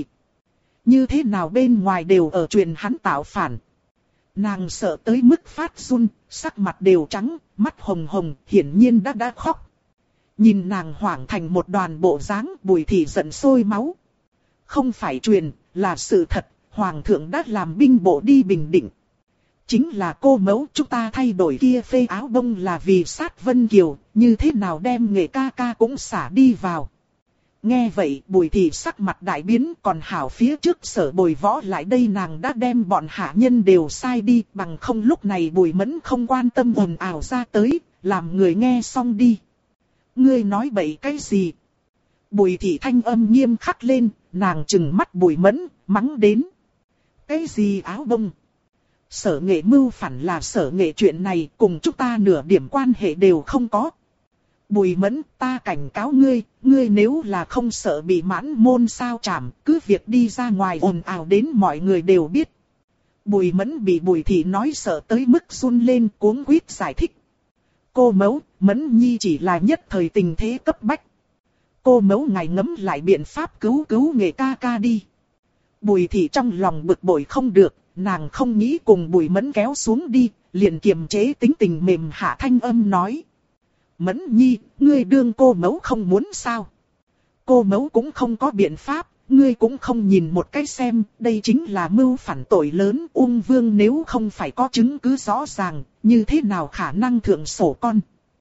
Như thế nào bên ngoài đều ở truyền hắn tạo phản? Nàng sợ tới mức phát run, sắc mặt đều trắng, mắt hồng hồng, hiển nhiên đã khóc. Nhìn nàng hoảng thành một đoàn bộ dáng, Bùi Thị giận sôi máu. Không phải truyền, là sự thật, Hoàng thượng đã làm binh bộ đi Bình Định. Chính là cô mẫu, chúng ta thay đổi kia phê áo bông là vì sát Vân Kiều, như thế nào đem Nghệ ca ca cũng xả đi vào. Nghe vậy Bùi Thị sắc mặt đại biến, còn hảo phía trước Sở Bồi Võ lại đây, nàng đã đem bọn hạ nhân đều sai đi, bằng không lúc này Bùi Mẫn không quan tâm ồn ào ra tới, làm người nghe xong đi. Ngươi nói bậy cái gì? Bùi Thị thanh âm nghiêm khắc lên, nàng trừng mắt Bùi Mẫn, mắng đến. Cái gì áo bông? Sở Nghệ mưu phản là Sở Nghệ, chuyện này cùng chúng ta nửa điểm quan hệ đều không có. Bùi Mẫn, ta cảnh cáo ngươi, ngươi nếu là không sợ bị mãn môn sao chảm, cứ việc đi ra ngoài ồn ào đến mọi người đều biết. Bùi Mẫn bị Bùi Thị nói sợ tới mức run lên, cuống quýt giải thích. Cô mẫu, Mẫn Nhi chỉ là nhất thời tình thế cấp bách. Cô mẫu ngài ngẫm lại biện pháp cứu Nghệ ca ca đi. Bùi Thị trong lòng bực bội không được, nàng không nghĩ cùng Bùi Mẫn kéo xuống đi, liền kiềm chế tính tình mềm hạ thanh âm nói. Mẫn Nhi, ngươi đương cô mẫu không muốn sao? Cô mẫu cũng không có biện pháp, ngươi cũng không nhìn một cái xem, đây chính là mưu phản tội lớn. Ung Vương nếu không phải có chứng cứ rõ ràng, như thế nào khả năng thượng sổ con?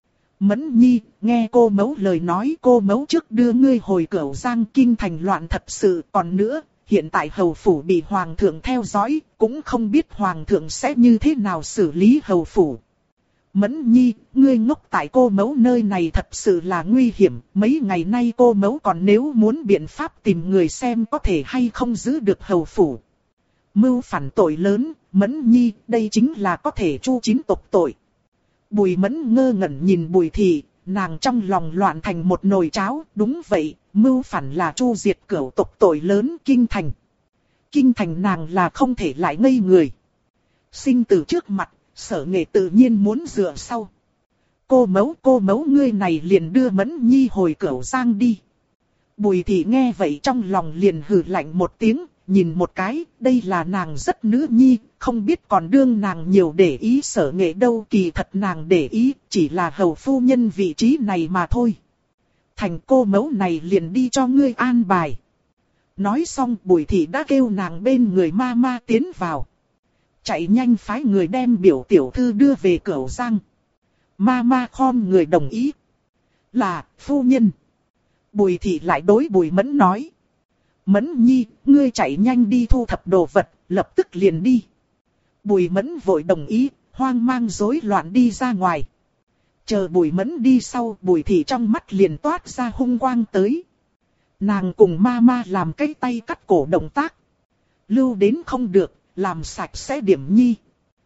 Mẫn Nhi, nghe cô mẫu lời nói, cô mẫu trước đưa ngươi hồi Cửu Giang, kinh thành loạn thật sự. Còn nữa, hiện tại hầu phủ bị hoàng thượng theo dõi, cũng không biết hoàng thượng sẽ như thế nào xử lý hầu phủ. Mẫn nhi, ngươi ngốc tại cô mẫu nơi này thật sự là nguy hiểm. Mấy ngày nay cô mẫu còn nếu muốn biện pháp tìm người xem có thể hay không giữ được hầu phủ. Mưu phản tội lớn, Mẫn nhi, đây chính là có thể chu chín tộc tội. Bùi Mẫn ngơ ngẩn nhìn Bùi Thị, nàng trong lòng loạn thành một nồi cháo. Đúng vậy, mưu phản là chu diệt cửu tộc tội lớn kinh thành. Kinh thành nàng là không thể lại ngây người. Sinh tử trước mặt, Sở Nghệ tự nhiên muốn dựa sau. Cô mẫu ngươi này liền đưa Mẫn nhi hồi Cửu Giang đi. Bùi Thị nghe vậy trong lòng liền hừ lạnh một tiếng, nhìn một cái, đây là nàng rất nữ nhi, không biết còn đương nàng nhiều để ý Sở Nghệ đâu, kỳ thật nàng để ý, chỉ là hầu phu nhân vị trí này mà thôi. Thành cô mẫu này liền đi cho ngươi an bài. Nói xong Bùi Thị đã kêu nàng bên người ma ma tiến vào. Chạy nhanh phái người đem biểu tiểu thư đưa về Cửu Giang. Ma ma khom người đồng ý. Là, phu nhân. Bùi Thị lại đối Bùi Mẫn nói. Mẫn nhi, ngươi chạy nhanh đi thu thập đồ vật, lập tức liền đi. Bùi Mẫn vội đồng ý, hoang mang rối loạn đi ra ngoài. Chờ Bùi Mẫn đi sau, Bùi Thị trong mắt liền toát ra hung quang tới. Nàng cùng ma ma làm cái tay cắt cổ động tác. Lưu đến không được, làm sạch sẽ điểm nhi.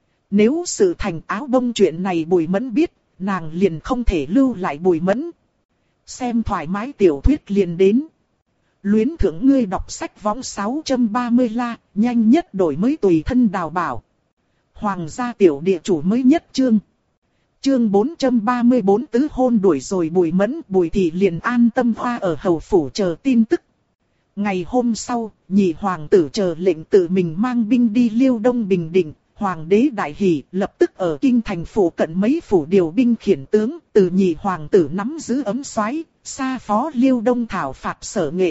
Nếu sự thành áo bông chuyện này Bùi Mẫn biết, nàng liền không thể lưu lại Bùi Mẫn. Xem thoải mái tiểu thuyết liền đến. Luyến thưởng ngươi đọc sách võng 630 la, nhanh nhất đổi mới tùy thân đào bảo. Hoàng gia tiểu địa chủ mới nhất chương. Chương 434 tứ hôn đuổi rồi Bùi Mẫn, Bùi Thị liền an tâm hoa ở hầu phủ chờ tin tức. Ngày hôm sau, nhị hoàng tử chờ lệnh tự mình mang binh đi Liêu Đông Bình Định. Hoàng đế đại hỉ, lập tức ở kinh thành phủ cận mấy phủ điều binh khiển tướng, từ nhị hoàng tử nắm giữ ấm soái, xa phó Liêu Đông thảo phạt Sở Nghệ.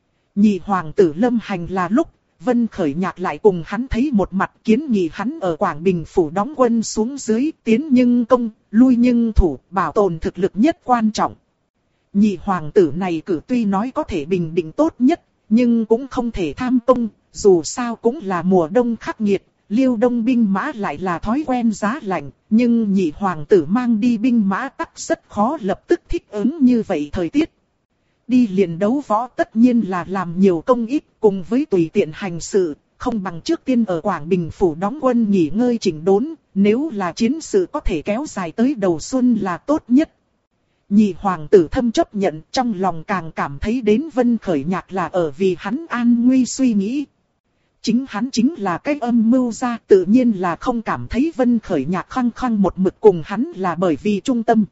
Nhị hoàng tử lâm hành là lúc, Vân Khởi Nhạc lại cùng hắn thấy một mặt, kiến nghị hắn ở Quảng Bình phủ đóng quân xuống dưới, tiến nhưng công, lui nhưng thủ, bảo tồn thực lực nhất quan trọng. Nhị hoàng tử này cử tuy nói có thể bình định tốt nhất, nhưng cũng không thể tham công, dù sao cũng là mùa đông khắc nghiệt. Liêu Đông binh mã lại là thói quen giá lạnh, nhưng nhị hoàng tử mang đi binh mã tắc rất khó lập tức thích ứng như vậy thời tiết. Đi liền đấu võ tất nhiên là làm nhiều công ít, cùng với tùy tiện hành sự, không bằng trước tiên ở Quảng Bình phủ đóng quân nghỉ ngơi chỉnh đốn, nếu là chiến sự có thể kéo dài tới đầu xuân là tốt nhất. Nhị hoàng tử thâm chấp nhận, trong lòng càng cảm thấy đến Vân Khởi Nhạc là ở vì hắn an nguy suy nghĩ. Chính hắn chính là cái âm mưu gia, tự nhiên là không cảm thấy Vân Khởi Nhạc khăng khăng một mực cùng hắn là bởi vì trung tâm.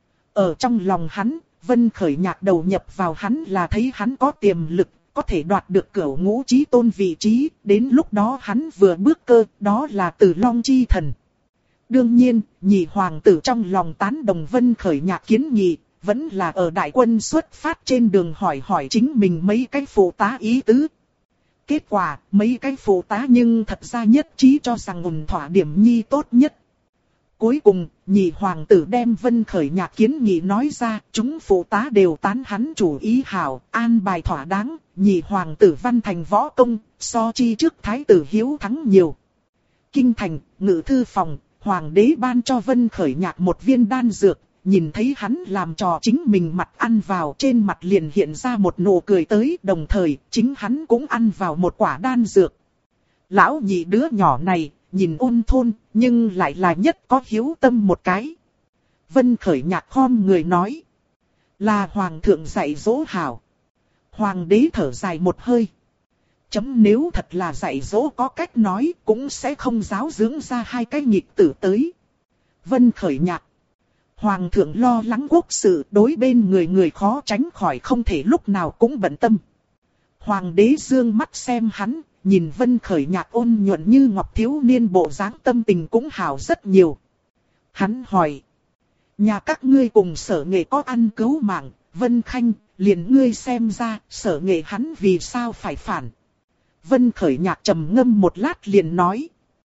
Ở trong lòng hắn, Vân Khởi Nhạc đầu nhập vào hắn là thấy hắn có tiềm lực, có thể đoạt được cửu ngũ chí tôn vị trí, đến lúc đó hắn vừa bước cơ, đó là Tử Long chi thần. Đương nhiên, nhị hoàng tử trong lòng tán đồng Vân Khởi Nhạc kiến nghị, vẫn là ở đại quân xuất phát trên đường hỏi chính mình mấy cái phụ tá ý tứ. Kết quả, mấy cái phụ tá nhưng thật ra nhất trí cho rằng ổn thỏa điểm nhi tốt nhất. Cuối cùng, nhị hoàng tử đem Vân Khởi Nhạc kiến nghị nói ra, chúng phụ tá đều tán hắn chủ ý hảo, an bài thỏa đáng, nhị hoàng tử văn thành võ công, so chi trước thái tử hiếu thắng nhiều. Kinh thành, ngự thư phòng, hoàng đế ban cho Vân Khởi Nhạc một viên đan dược, nhìn thấy hắn làm trò chính mình mặt ăn vào, trên mặt liền hiện ra một nụ cười tới, đồng thời chính hắn cũng ăn vào một quả đan dược. Lão nhị đứa nhỏ này, nhìn ôn thôn, nhưng lại là nhất có hiếu tâm một cái. Vân Khởi Nhạc khom người nói, là hoàng thượng dạy dỗ hảo. Hoàng đế thở dài một hơi. Chấm nếu thật là dạy dỗ có cách nói, cũng sẽ không giáo dưỡng ra hai cái nghịch tử tới. Vân Khởi Nhạc. Hoàng thượng lo lắng quốc sự, đối bên người khó tránh khỏi không thể lúc nào cũng bận tâm. Hoàng đế dương mắt xem hắn, nhìn Vân Khởi Nhạc ôn nhuận như ngọc thiếu niên, bộ dáng tâm tình cũng hảo rất nhiều. Hắn hỏi, nhà các ngươi cùng Sở Nghệ có ăn cứu mạng, Vân Khanh, liền ngươi xem ra, Sở Nghệ hắn vì sao phải phản. Vân Khởi Nhạc trầm ngâm một lát liền nói,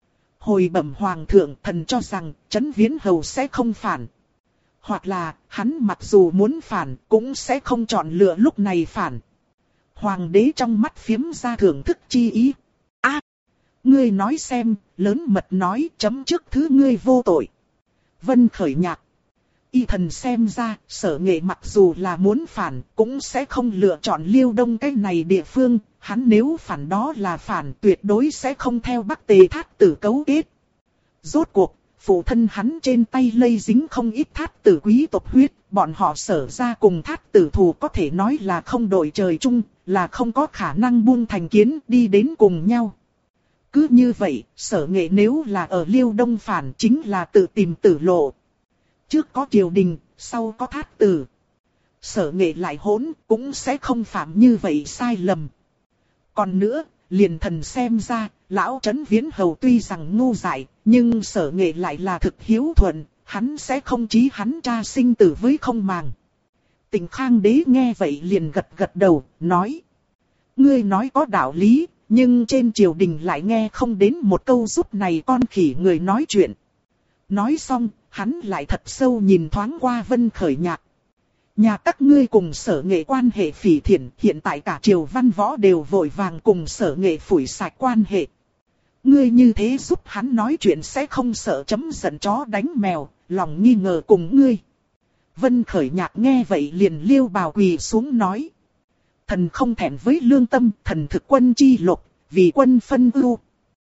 hồi bẩm hoàng thượng, thần cho rằng Trấn Viễn Hầu sẽ không phản. Hoặc là, hắn mặc dù muốn phản, cũng sẽ không chọn lựa lúc này phản. Hoàng đế trong mắt phiếm ra thưởng thức chi ý. Ngươi nói xem, lớn mật nói, chấm trước thứ ngươi vô tội. Vân Khởi Nhạc. Y thần xem ra, Sở Nghệ mặc dù là muốn phản, cũng sẽ không lựa chọn Liêu Đông cái này địa phương, hắn nếu phản đó là phản tuyệt đối sẽ không theo Bắc Tề Thát Tử cấu kết. Rốt cuộc, phụ thân hắn trên tay lây dính không ít Thát Tử quý tộc huyết, bọn họ Sở ra cùng Thát Tử thù có thể nói là không đội trời chung, là không có khả năng buông thành kiến đi đến cùng nhau. Cứ như vậy, Sở Nghệ nếu là ở Liêu Đông phản chính là tự tìm tử lộ. Trước có triều đình, sau có Thát Tử. Sở Nghệ lại hỗn, cũng sẽ không phạm như vậy sai lầm. Còn nữa, liền thần xem ra, lão Trấn Viễn Hầu tuy rằng ngu dại, nhưng Sở Nghệ lại là thực hiếu thuận, hắn sẽ không chí hắn cha sinh tử với không màng. Tịnh Khang Đế nghe vậy liền gật gật đầu, nói. Ngươi nói có đạo lý, nhưng trên triều đình lại nghe không đến một câu giúp này con khỉ người nói chuyện. Nói xong, hắn lại thật sâu nhìn thoáng qua Vân Khởi Nhạc. Nhà các ngươi cùng Sở Nghệ quan hệ phỉ thiện, hiện tại cả triều văn võ đều vội vàng cùng Sở Nghệ phủi sạch quan hệ. Ngươi như thế giúp hắn nói chuyện sẽ không sợ chấm giận chó đánh mèo, lòng nghi ngờ cùng ngươi. Vân Khởi Nhạc nghe vậy liền liêu bào quỳ xuống nói. Thần không thẹn với lương tâm, thần thực quân chi lục, vì quân phân ưu.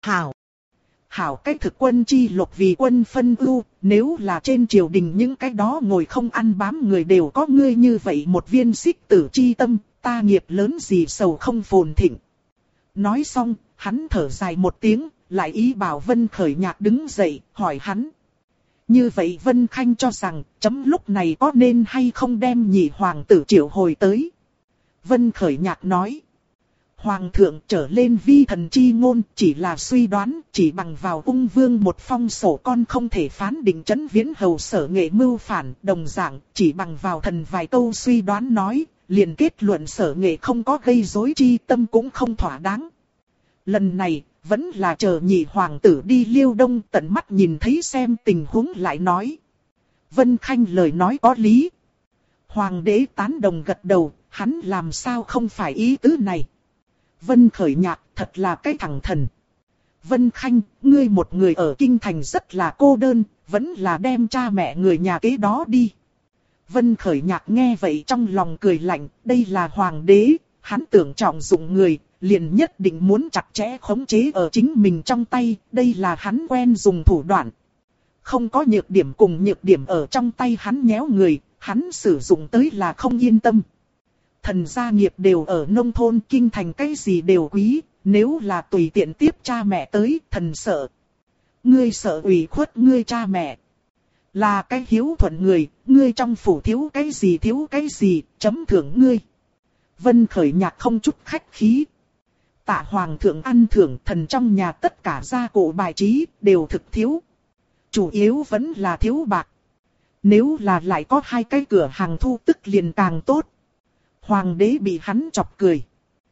Hảo cái thực quân chi lục vì quân phân ưu, nếu là trên triều đình những cái đó ngồi không ăn bám người đều có ngươi như vậy một viên xích tử chi tâm, ta nghiệp lớn gì sầu không phồn thịnh. Nói xong, hắn thở dài một tiếng, lại ý bảo Vân Khởi Nhạc đứng dậy, hỏi hắn. Như vậy Vân Khanh cho rằng, chấm lúc này có nên hay không đem nhị hoàng tử triệu hồi tới. Vân Khởi Nhạc nói. Hoàng thượng trở lên vi thần chi ngôn chỉ là suy đoán, chỉ bằng vào ung vương một phong sổ con không thể phán định Trấn Viễn Hầu Sở Nghệ mưu phản, đồng dạng, chỉ bằng vào thần vài câu suy đoán nói, liền kết luận Sở Nghệ không có gây rối chi tâm cũng không thỏa đáng. Lần này, vẫn là chờ nhị hoàng tử đi Liêu Đông tận mắt nhìn thấy xem tình huống lại nói. Vân Khanh lời nói có lý. Hoàng đế tán đồng gật đầu, hắn làm sao không phải ý tứ này. Vân Khởi Nhạc thật là cái thằng thần. Vân Khanh, ngươi một người ở kinh thành rất là cô đơn, vẫn là đem cha mẹ người nhà kế đó đi. Vân Khởi Nhạc nghe vậy trong lòng cười lạnh, đây là hoàng đế, hắn tưởng trọng dụng người, liền nhất định muốn chặt chẽ khống chế ở chính mình trong tay, đây là hắn quen dùng thủ đoạn. Không có nhược điểm cùng nhược điểm ở trong tay hắn nhéo người, hắn sử dụng tới là không yên tâm. Thần gia nghiệp đều ở nông thôn, kinh thành cái gì đều quý, nếu là tùy tiện tiếp cha mẹ tới, thần sợ. Ngươi sợ ủy khuất ngươi cha mẹ. Là cái hiếu thuận người, ngươi trong phủ thiếu cái gì, chấm thưởng ngươi. Vân Khởi Nhạc không chút khách khí. Tạ hoàng thượng ăn thưởng, thần trong nhà tất cả gia cụ bài trí đều thực thiếu. Chủ yếu vẫn là thiếu bạc. Nếu là lại có 2 cái cửa hàng thu tức liền càng tốt. Hoàng đế bị hắn chọc cười.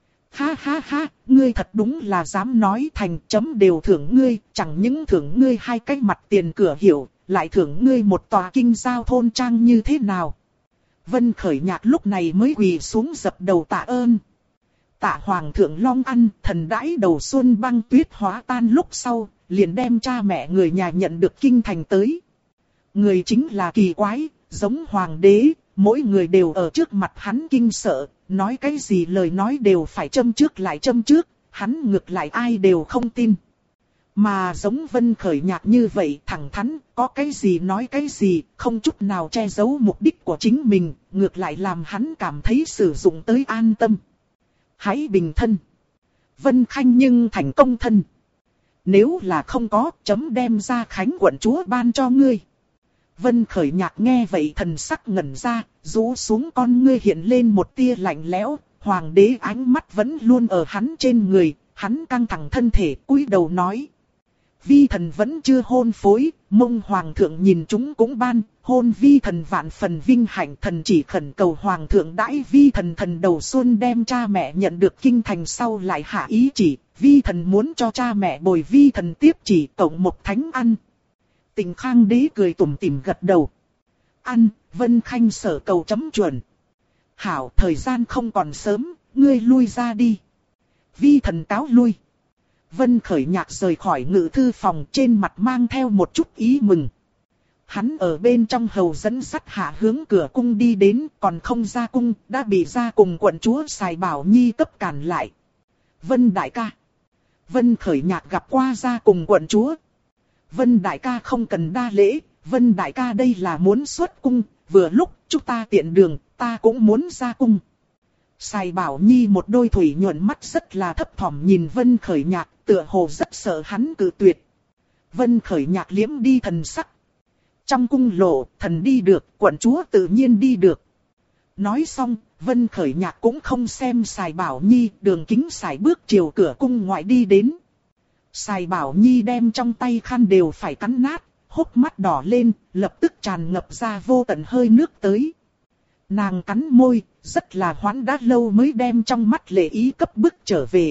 Ha ha ha, ngươi thật đúng là dám nói thành, chấm đều thưởng ngươi, chẳng những thưởng ngươi 2 cái mặt tiền cửa hiệu, lại thưởng ngươi một tòa kinh giao thôn trang như thế nào. Vân Khởi Nhạc lúc này mới quỳ xuống dập đầu tạ ơn. Tạ hoàng thượng long ăn, thần đãi đầu xuân băng tuyết hóa tan lúc sau, liền đem cha mẹ người nhà nhận được kinh thành tới. Người chính là kỳ quái, giống hoàng đế, mỗi người đều ở trước mặt hắn kinh sợ, nói cái gì lời nói đều phải châm trước lại châm trước, hắn ngược lại ai đều không tin. Mà giống Vân Khởi Nhạc như vậy thẳng thắn, có cái gì nói cái gì, không chút nào che giấu mục đích của chính mình, ngược lại làm hắn cảm thấy sử dụng tới an tâm. Hãy bình thân. Vân Khanh nhưng thành công thân. Nếu là không có, chấm đem ra Khánh quận chúa ban cho ngươi. Vân Khởi Nhạc nghe vậy thần sắc ngẩn ra, rũ xuống con ngươi hiện lên một tia lạnh lẽo, hoàng đế ánh mắt vẫn luôn ở hắn trên người, hắn căng thẳng thân thể cúi đầu nói. Vi thần vẫn chưa hôn phối, mong hoàng thượng nhìn chúng cũng ban, hôn vi thần vạn phần vinh hạnh, thần chỉ khẩn cầu hoàng thượng đãi vi thần thần đầu xuân đem cha mẹ nhận được kinh thành sau lại hạ ý chỉ, vi thần muốn cho cha mẹ bồi vi thần tiếp chỉ cộng một thánh ăn. Tịnh Khang Đế cười tủm tỉm gật đầu. Ăn, Vân Khanh sở cầu chấm chuẩn. Hảo, thời gian không còn sớm, ngươi lui ra đi. Vi thần cáo lui. Vân Khởi Nhạc rời khỏi ngự thư phòng, trên mặt mang theo một chút ý mừng. hắn ở bên trong hầu dẫn sắt hạ hướng cửa cung đi đến, còn không ra cung, đã bị ra cùng quận chúa Sài Bảo Nhi cấp cản lại. Vân đại ca. Vân Khởi Nhạc gặp qua ra cùng quận chúa. Vân đại ca không cần đa lễ, Vân đại ca đây là muốn xuất cung, vừa lúc chúng ta tiện đường, ta cũng muốn ra cung. Sài Bảo Nhi một đôi thủy nhuận mắt rất là thấp thỏm nhìn Vân Khởi Nhạc, tựa hồ rất sợ hắn cự tuyệt. Vân Khởi Nhạc liếm đi thần sắc. Trong cung lộ, thần đi được, quận chúa tự nhiên đi được. Nói xong, Vân Khởi Nhạc cũng không xem Sài Bảo Nhi, đường kính sải bước chiều cửa cung ngoại đi đến. Sài Bảo Nhi đem trong tay khăn đều phải cắn nát, hốc mắt đỏ lên, lập tức tràn ngập ra vô tận hơi nước tới. Nàng cắn môi, rất là hoãn đã lâu mới đem trong mắt lệ ý cấp bức trở về.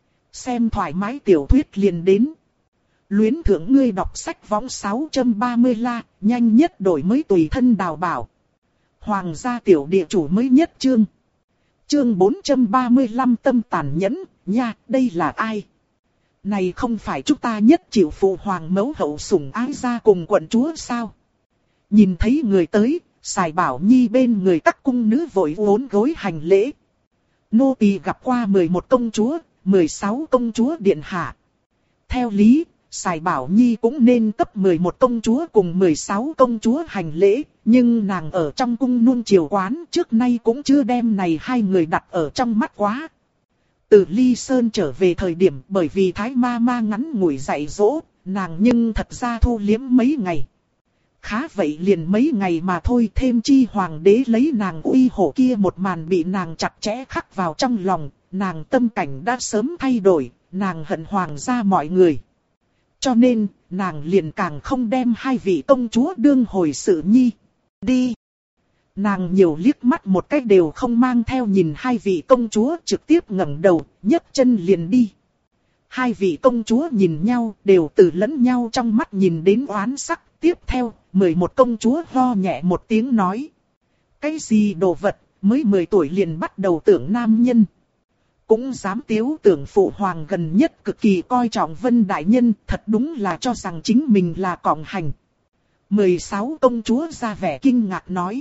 Xem thoải mái tiểu thuyết liền đến. Luyến thưởng ngươi đọc sách võng 630 la, nhanh nhất đổi mới tùy thân đào bảo. Hoàng gia tiểu địa chủ mới nhất chương. Chương 435 tâm tàn nhẫn, nha, đây là ai? Này không phải chúng ta nhất chịu phụ hoàng mẫu hậu sủng ái ra cùng quận chúa sao? Nhìn thấy người tới, Sài Bảo Nhi bên người các cung nữ vội vốn gối hành lễ. Nô tỳ gặp qua 11 công chúa, 16 công chúa điện hạ. Theo lý, Sài Bảo Nhi cũng nên cấp 11 công chúa cùng 16 công chúa hành lễ, nhưng nàng ở trong cung nuông chiều quán trước nay cũng chưa đem này hai người đặt ở trong mắt quá. Từ Ly Sơn trở về thời điểm bởi vì Thái Ma Ma ngắn ngủi dạy dỗ, nàng nhưng thật ra thu liếm mấy ngày. Khá vậy liền mấy ngày mà thôi, thêm chi hoàng đế lấy nàng uy hổ kia một màn bị nàng chặt chẽ khắc vào trong lòng, nàng tâm cảnh đã sớm thay đổi, nàng hận hoàng gia mọi người. Cho nên, nàng liền càng không đem hai vị công chúa đương hồi sự nhi. Đi! Nàng nhiều liếc mắt một cách đều không mang theo nhìn hai vị công chúa, trực tiếp ngẩng đầu, nhấc chân liền đi. Hai vị công chúa nhìn nhau, đều từ lẫn nhau trong mắt nhìn đến oán sắc. Tiếp theo, 11 công chúa ho nhẹ một tiếng nói. Cái gì đồ vật, mới 10 tuổi liền bắt đầu tưởng nam nhân. Cũng dám tiếu tưởng phụ hoàng gần nhất cực kỳ coi trọng Vân đại nhân, thật đúng là cho rằng chính mình là còng hành. 16 công chúa ra vẻ kinh ngạc nói.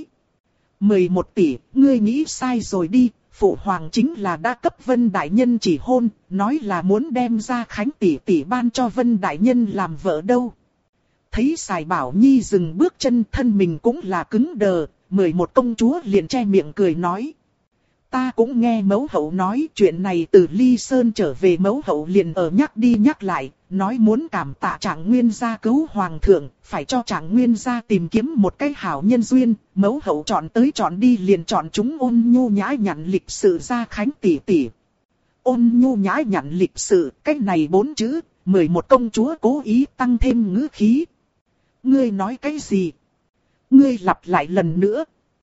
11 tỷ, ngươi nghĩ sai rồi đi, phụ hoàng chính là đã cấp Vân đại nhân chỉ hôn, nói là muốn đem ra Khánh tỷ tỷ ban cho Vân đại nhân làm vợ đâu. Thấy Sài Bảo Nhi dừng bước chân, thân mình cũng là cứng đờ, 11 công chúa liền che miệng cười nói. Ta cũng nghe mẫu hậu nói chuyện này, từ Ly Sơn trở về mẫu hậu liền ở nhắc đi nhắc lại, nói muốn cảm tạ Trạng Nguyên gia cứu hoàng thượng, phải cho Trạng Nguyên gia tìm kiếm một cái hảo nhân duyên, mẫu hậu chọn tới chọn đi liền chọn chúng Ôn Nhu nhã nhặn lịch sự ra Khánh tỷ tỷ. Ôn Nhu nhã nhặn lịch sự, cái này 4 chữ, 11 công chúa cố ý tăng thêm ngữ khí. Ngươi nói cái gì? Ngươi lặp lại lần nữa.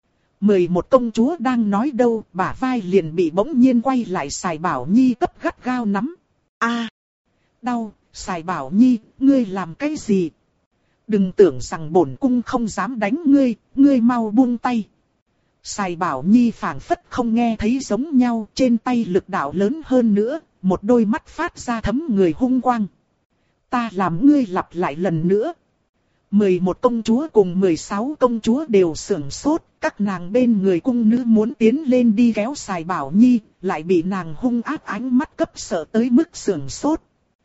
11 công chúa đang nói đâu, bả vai liền bị bỗng nhiên quay lại Sài Bảo Nhi cấp gắt gao nắm. A, đau, Sài Bảo Nhi, ngươi làm cái gì? Đừng tưởng rằng bổn cung không dám đánh ngươi, ngươi mau buông tay. Sài Bảo Nhi phảng phất không nghe thấy giống nhau, trên tay lực đạo lớn hơn nữa, một đôi mắt phát ra thấm người hung quang. Ta làm ngươi lặp lại lần nữa. 11 công chúa cùng 16 công chúa đều sửng sốt, các nàng bên người cung nữ muốn tiến lên đi kéo Sài Bảo Nhi, lại bị nàng hung ác ánh mắt cấp sợ tới mức sửng sốt.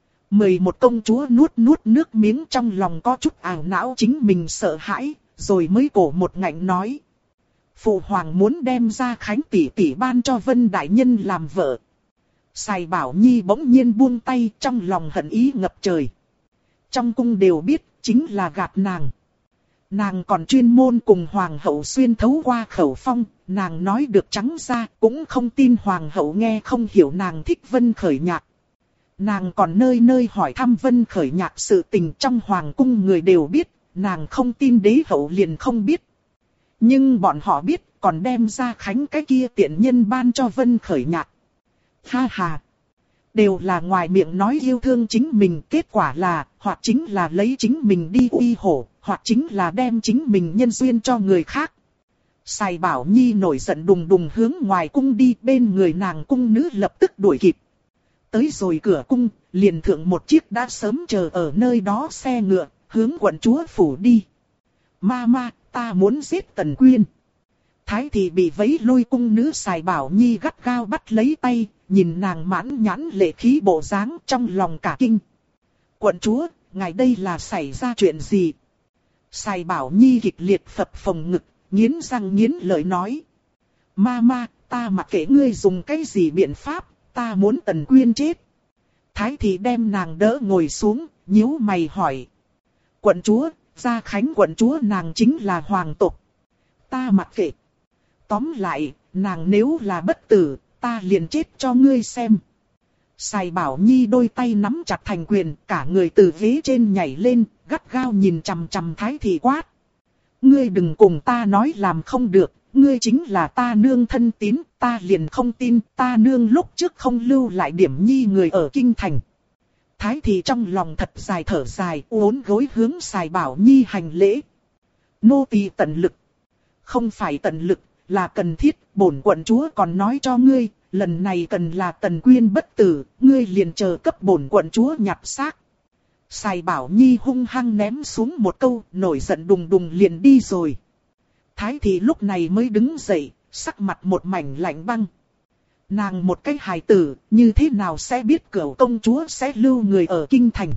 11 công chúa nuốt nước miếng, trong lòng có chút ảo não chính mình sợ hãi, rồi mới cổ một ngạnh nói. Phụ hoàng muốn đem ra Khánh tỷ tỷ ban cho Vân đại nhân làm vợ. Sài Bảo Nhi bỗng nhiên buông tay, trong lòng hận ý ngập trời. Trong cung đều biết, chính là gạt nàng. Nàng còn chuyên môn cùng hoàng hậu xuyên thấu qua khẩu phong, nàng nói được trắng ra, cũng không tin hoàng hậu nghe không hiểu nàng thích Vân Khởi Nhạc. Nàng còn nơi nơi hỏi thăm Vân Khởi Nhạc sự tình, trong hoàng cung người đều biết, nàng không tin đế hậu liền không biết. Nhưng bọn họ biết, còn đem ra Khánh cái kia tiện nhân ban cho Vân Khởi Nhạc. Ha ha! Đều là ngoài miệng nói yêu thương chính mình, kết quả là, hoặc chính là lấy chính mình đi uy hổ, hoặc chính là đem chính mình nhân duyên cho người khác. Sài Bảo Nhi nổi giận đùng đùng hướng ngoài cung đi, bên người nàng cung nữ lập tức đuổi kịp. Tới rồi cửa cung, liền thượng một chiếc đã sớm chờ ở nơi đó xe ngựa, hướng quận chúa phủ đi. Ma, ta muốn giết Tần Quyên. Thái thị bị vấy lôi cung nữ Sài Bảo Nhi gắt gao bắt lấy tay, nhìn nàng mãn nhãn lệ khí bộ dáng trong lòng cả kinh. Quận chúa, ngài đây là xảy ra chuyện gì? Sài Bảo Nhi kịch liệt phập phồng ngực, nghiến răng nghiến lợi nói. Ma, ta mặc kệ ngươi dùng cái gì biện pháp, ta muốn Tần Quyên chết. Thái thị đem nàng đỡ ngồi xuống, nhíu mày hỏi. Quận chúa, Gia Khánh quận chúa nàng chính là hoàng tộc. Ta mặc kệ. Tóm lại, nàng nếu là bất tử, ta liền chết cho ngươi xem. Sài Bảo Nhi đôi tay nắm chặt thành quyền, cả người từ ghế trên nhảy lên, gắt gao nhìn chằm chằm Thái thị quát. Ngươi đừng cùng ta nói làm không được, ngươi chính là ta nương thân tín, ta liền không tin, ta nương lúc trước không lưu lại điểm nhi người ở kinh thành. Thái thị trong lòng thật dài thở dài, uốn gối hướng Sài Bảo Nhi hành lễ. Nô tỳ tận lực. Không phải tận lực, là cần thiết, bổn quận chúa còn nói cho ngươi, lần này cần là Tần Quyên bất tử, ngươi liền chờ cấp bổn quận chúa nhặt xác. Sài Bảo Nhi hung hăng ném xuống một câu, nổi giận đùng đùng liền đi rồi. Thái thị lúc này mới đứng dậy, sắc mặt một mảnh lạnh băng. Nàng một cái hài tử, như thế nào sẽ biết cửu công chúa sẽ lưu người ở kinh thành.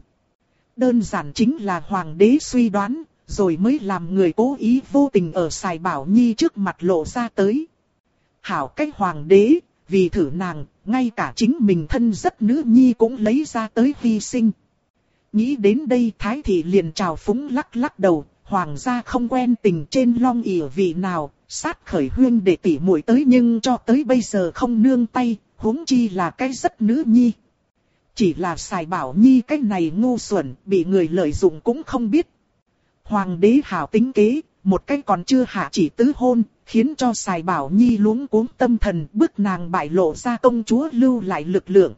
Đơn giản chính là hoàng đế suy đoán, rồi mới làm người cố ý vô tình ở Sài Bảo Nhi trước mặt lộ ra tới. Hảo cái hoàng đế, vì thử nàng, ngay cả chính mình thân rất nữ nhi cũng lấy ra tới hy sinh. Nghĩ đến đây Thái thị liền trào phúng lắc lắc đầu, hoàng gia không quen tình trên long ỉa vị nào, sát khởi huyên để tỉ muội tới nhưng cho tới bây giờ không nương tay, huống chi là cái rất nữ nhi. Chỉ là Sài Bảo Nhi cái này ngu xuẩn, bị người lợi dụng cũng không biết. Hoàng đế hảo tính kế, một cái còn chưa hạ chỉ tứ hôn, khiến cho Sài Bảo Nhi luống cuống tâm thần, bức nàng bại lộ ra công chúa lưu lại lực lượng.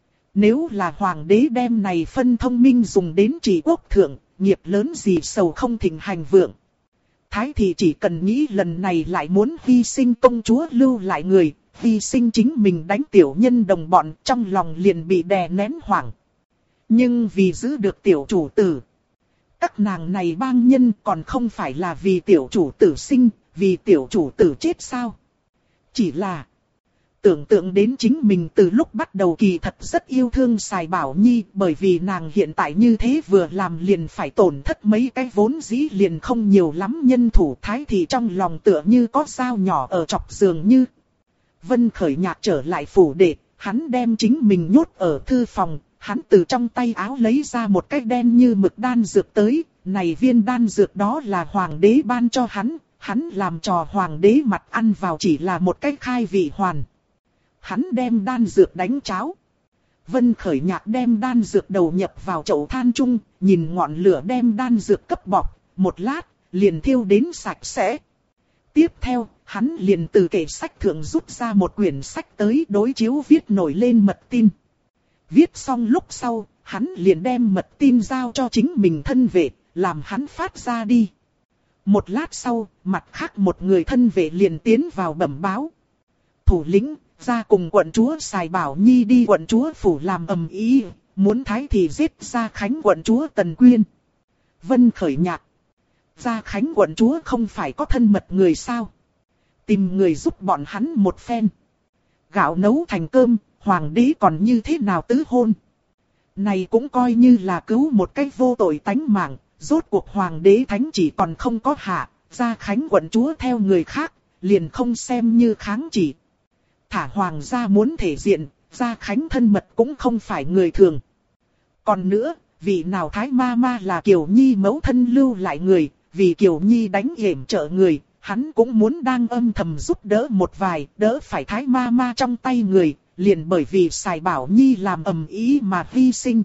Nếu là hoàng đế đem này phân thông minh dùng đến trị quốc thượng, nghiệp lớn gì sầu không thịnh hành vượng. Thái thị chỉ cần nghĩ lần này lại muốn hy sinh công chúa lưu lại người, hy sinh chính mình đánh tiểu nhân đồng bọn, trong lòng liền bị đè nén hoảng. Nhưng vì giữ được tiểu chủ tử, các nàng này bang nhân còn không phải là vì tiểu chủ tử sinh, vì tiểu chủ tử chết sao? Chỉ là tưởng tượng đến chính mình từ lúc bắt đầu kỳ thật rất yêu thương Sài Bảo Nhi, bởi vì nàng hiện tại như thế vừa làm liền phải tổn thất mấy cái vốn dĩ liền không nhiều lắm nhân thủ. Thái thị trong lòng tựa như có dao nhỏ ở chọc giường như. Vân Khởi Nhạc trở lại phủ đệ, hắn đem chính mình nhốt ở thư phòng, hắn từ trong tay áo lấy ra một cái đen như mực đan dược tới, này viên đan dược đó là hoàng đế ban cho hắn, hắn làm trò hoàng đế mặt ăn vào chỉ là một cái khai vị hoàn. Hắn đem đan dược đánh cháo. Vân Khởi Nhạc đem đan dược đầu nhập vào chậu than chung, nhìn ngọn lửa đem đan dược cấp bọc, một lát, liền thiêu đến sạch sẽ. Tiếp theo, hắn liền từ kệ sách thượng rút ra một quyển sách tới đối chiếu viết nổi lên mật tin. Viết xong lúc sau, hắn liền đem mật tin giao cho chính mình thân vệ, làm hắn phát ra đi. Một lát sau, mặt khác một người thân vệ liền tiến vào bẩm báo. Thủ lĩnh, ra cùng quận chúa Sài Bảo Nhi đi quận chúa phủ làm ầm ĩ, muốn Thái thị giết Gia Khánh quận chúa Tần Quyên. Vân Khởi Nhạc. Gia Khánh quận chúa không phải có thân mật người sao? Tìm người giúp bọn hắn một phen. Gạo nấu thành cơm, hoàng đế còn như thế nào tứ hôn? Này cũng coi như là cứu một cách vô tội tánh mạng, rốt cuộc hoàng đế thánh chỉ còn không có hạ, Gia Khánh quận chúa theo người khác, liền không xem như kháng chỉ. Thả hoàng gia muốn thể diện, Gia Khánh thân mật cũng không phải người thường. Còn nữa, vì nào Thái ma là Kiều Nhi mẫu thân lưu lại người, vì Kiều Nhi đánh yểm trợ người, hắn cũng muốn đang âm thầm giúp đỡ một vài, đỡ phải Thái ma trong tay người, liền bởi vì Sài Bảo Nhi làm ầm ĩ mà hy sinh.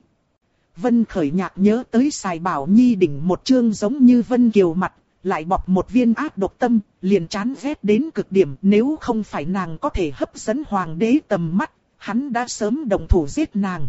Vân Khởi Nhạc nhớ tới Sài Bảo Nhi đỉnh một chương giống như Vân Kiều mặt, lại bọc một viên ác độc tâm, liền chán ghét đến cực điểm. Nếu không phải nàng có thể hấp dẫn hoàng đế tầm mắt, hắn đã sớm động thủ giết nàng.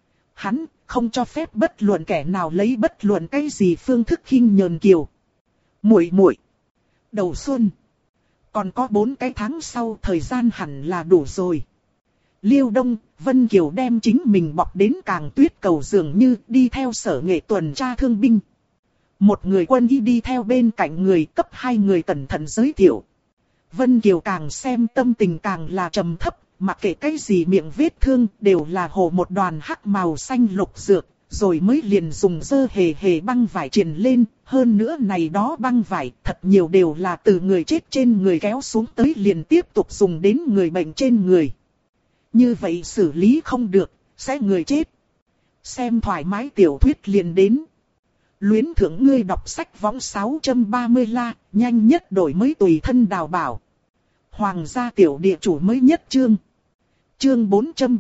Hắn không cho phép bất luận kẻ nào lấy bất luận cái gì phương thức khinh nhờn Kiều. Muội muội, đầu xuân, còn có 4 cái tháng sau thời gian hẳn là đủ rồi. Liêu Đông, Vân Kiều đem chính mình bọc đến Càng Tuyết cầu dường như đi theo Sở Nghệ tuần tra thương binh. Một người quân y đi theo bên cạnh người, cấp 2 người cẩn thận giới thiệu. Vân Kiều càng xem tâm tình càng là trầm thấp, mặc kệ cái gì miệng vết thương đều là hồ một đoàn hắc màu xanh lục dược, rồi mới liền dùng dơ hề hề băng vải truyền lên, hơn nữa này đó băng vải thật nhiều đều là từ người chết trên người kéo xuống tới liền tiếp tục dùng đến người bệnh trên người. Như vậy xử lý không được, sẽ người chết. Xem thoải mái tiểu thuyết liền đến. Luyến thưởng ngươi đọc sách võng 630 la, nhanh nhất đổi mới tùy thân đào bảo. Hoàng gia tiểu địa chủ mới nhất chương. Chương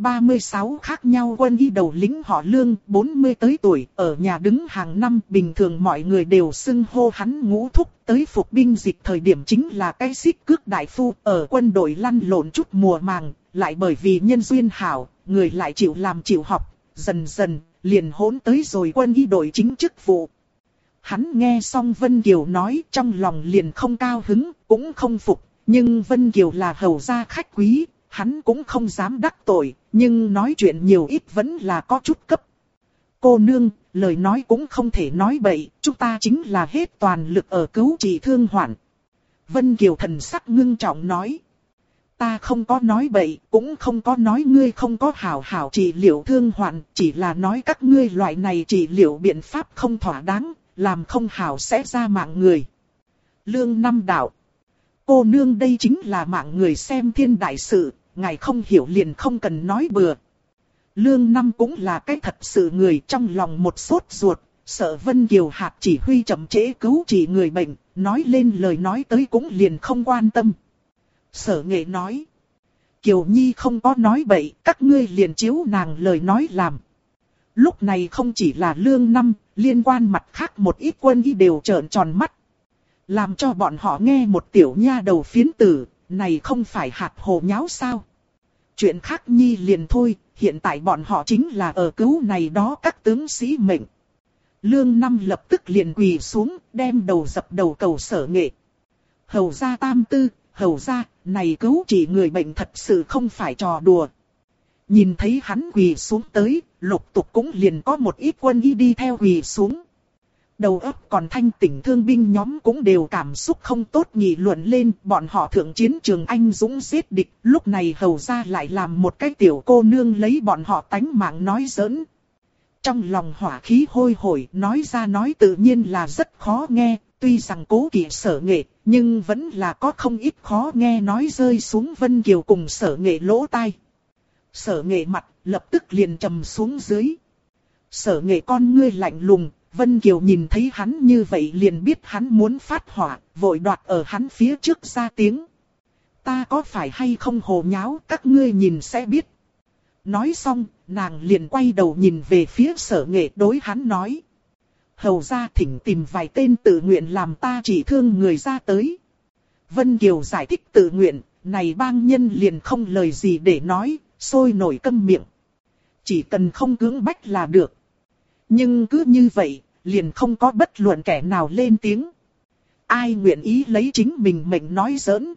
436 khác nhau quân y đầu lính họ Lương, 40 tới tuổi, ở nhà đứng hàng năm, bình thường mọi người đều xưng hô hắn Ngũ Thúc, tới phục binh dịch thời điểm chính là cái xích cước đại phu, ở quân đội lăn lộn chút mùa màng, lại bởi vì nhân duyên hảo, người lại chịu làm chịu học, dần dần, liền hỗn tới rồi quân y đội chính chức vụ. Hắn nghe xong Vân Kiều nói trong lòng liền không cao hứng, cũng không phục, nhưng Vân Kiều là hầu gia khách quý, hắn cũng không dám đắc tội, nhưng nói chuyện nhiều ít vẫn là có chút cấp. Cô nương, lời nói cũng không thể nói bậy, chúng ta chính là hết toàn lực ở cứu trị thương hoạn. Vân Kiều thần sắc ngưng trọng nói. Ta không có nói bậy, cũng không có nói ngươi không có hảo hảo trị liệu thương hoạn, chỉ là nói các ngươi loại này trị liệu biện pháp không thỏa đáng, làm không hảo sẽ ra mạng người. Lương Năm đạo. Cô nương đây chính là mạng người xem thiên đại sự, ngài không hiểu liền không cần nói bừa. Lương Năm cũng là cái thật sự người, trong lòng một sốt ruột, sợ Vân Kiều hạt chỉ huy chậm trễ cứu trị người bệnh, nói lên lời nói tới cũng liền không quan tâm. Sở Nghệ nói. Kiều Nhi không có nói bậy, các ngươi liền chiếu nàng lời nói làm. Lúc này không chỉ là Lương Năm, liên quan mặt khác một ít quân y đều trợn tròn mắt. Làm cho bọn họ nghe một tiểu nha đầu phiến tử, này không phải hạt hồ nháo sao. Chuyện khác Nhi liền thôi, hiện tại bọn họ chính là ở cứu này đó các tướng sĩ mệnh. Lương Năm lập tức liền quỳ xuống, đem đầu dập đầu cầu Sở Nghệ. Hầu gia tam tư, hầu gia, này cứu trị người bệnh thật sự không phải trò đùa. Nhìn thấy hắn quỳ xuống tới, lục tục cũng liền có một ít quân y đi theo quỳ xuống. Đầu óc còn thanh tỉnh thương binh nhóm cũng đều cảm xúc không tốt nghị luận lên, bọn họ thượng chiến trường anh dũng giết địch, lúc này hầu gia lại làm một cái tiểu cô nương lấy bọn họ tánh mạng nói giỡn. Trong lòng hỏa khí hôi hổi, nói ra nói tự nhiên là rất khó nghe, tuy rằng cố kỵ Sở Nghệ, nhưng vẫn là có không ít khó nghe nói rơi xuống Vân Kiều cùng Sở Nghệ lỗ tai. Sở Nghệ mặt lập tức liền trầm xuống dưới. Sở Nghệ con ngươi lạnh lùng, Vân Kiều nhìn thấy hắn như vậy liền biết hắn muốn phát hỏa, vội đoạt ở hắn phía trước ra tiếng. Ta có phải hay không hồ nháo, các ngươi nhìn sẽ biết. Nói xong, nàng liền quay đầu nhìn về phía Sở Nghệ đối hắn nói. Hầu ra thỉnh tìm vài tên tự nguyện làm ta chỉ thương người ra tới. Vân Kiều giải thích tự nguyện, này bang nhân liền không lời gì để nói, sôi nổi câm miệng. Chỉ cần không cưỡng bách là được. Nhưng cứ như vậy, liền không có bất luận kẻ nào lên tiếng. Ai nguyện ý lấy chính mình mệnh nói giỡn.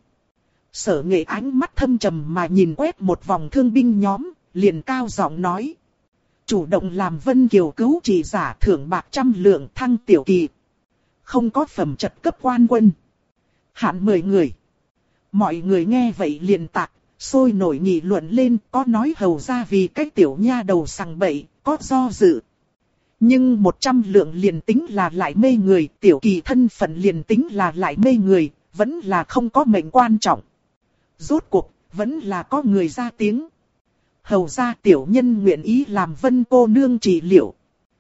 Sở Nghệ ánh mắt thâm trầm mà nhìn quét một vòng thương binh nhóm, liền cao giọng nói. Chủ động làm Vân Kiều cứu trị giả thưởng bạc 100 lượng thăng tiểu kỳ. Không có phẩm chất cấp quan quân. Hạn 10 người. Mọi người nghe vậy liền tạc, sôi nổi nghị luận lên, có nói hầu ra vì cái tiểu nha đầu sằng bậy, có do dự. Nhưng 100 lượng liền tính là lại mê người, tiểu kỳ thân phận liền tính là lại mê người, vẫn là không có mệnh quan trọng. Rốt cuộc, vẫn là có người ra tiếng. Hầu ra tiểu nhân nguyện ý làm Vân cô nương trị liệu.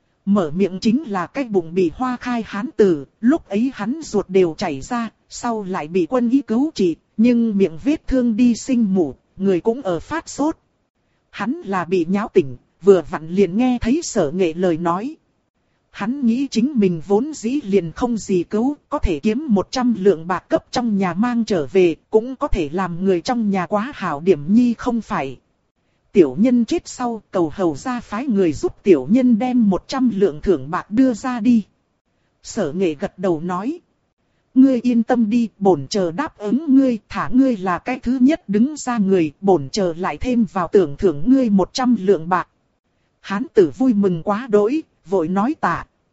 Mở miệng chính là cái bụng bị hoa khai hán tử, lúc ấy hắn ruột đều chảy ra, sau lại bị quân y cứu trị, nhưng miệng vết thương đi sinh mủ, người cũng ở phát sốt. Hắn là bị nháo tỉnh, vừa vặn liền nghe thấy Sở Nghệ lời nói. Hắn nghĩ chính mình vốn dĩ liền không gì cứu, có thể kiếm 100 lượng bạc cấp trong nhà mang trở về, cũng có thể làm người trong nhà quá hảo điểm nhi không phải. Tiểu nhân chết sau, cầu hầu ra phái người giúp tiểu nhân đem 100 lượng thưởng bạc đưa ra đi. Sở Nghệ gật đầu nói. Ngươi yên tâm đi, bổn chờ đáp ứng ngươi, thả ngươi là cái thứ nhất đứng ra người, bổn chờ lại thêm vào tưởng thưởng ngươi 100 lượng bạc. Hán tử vui mừng quá đỗi, vội nói tạ.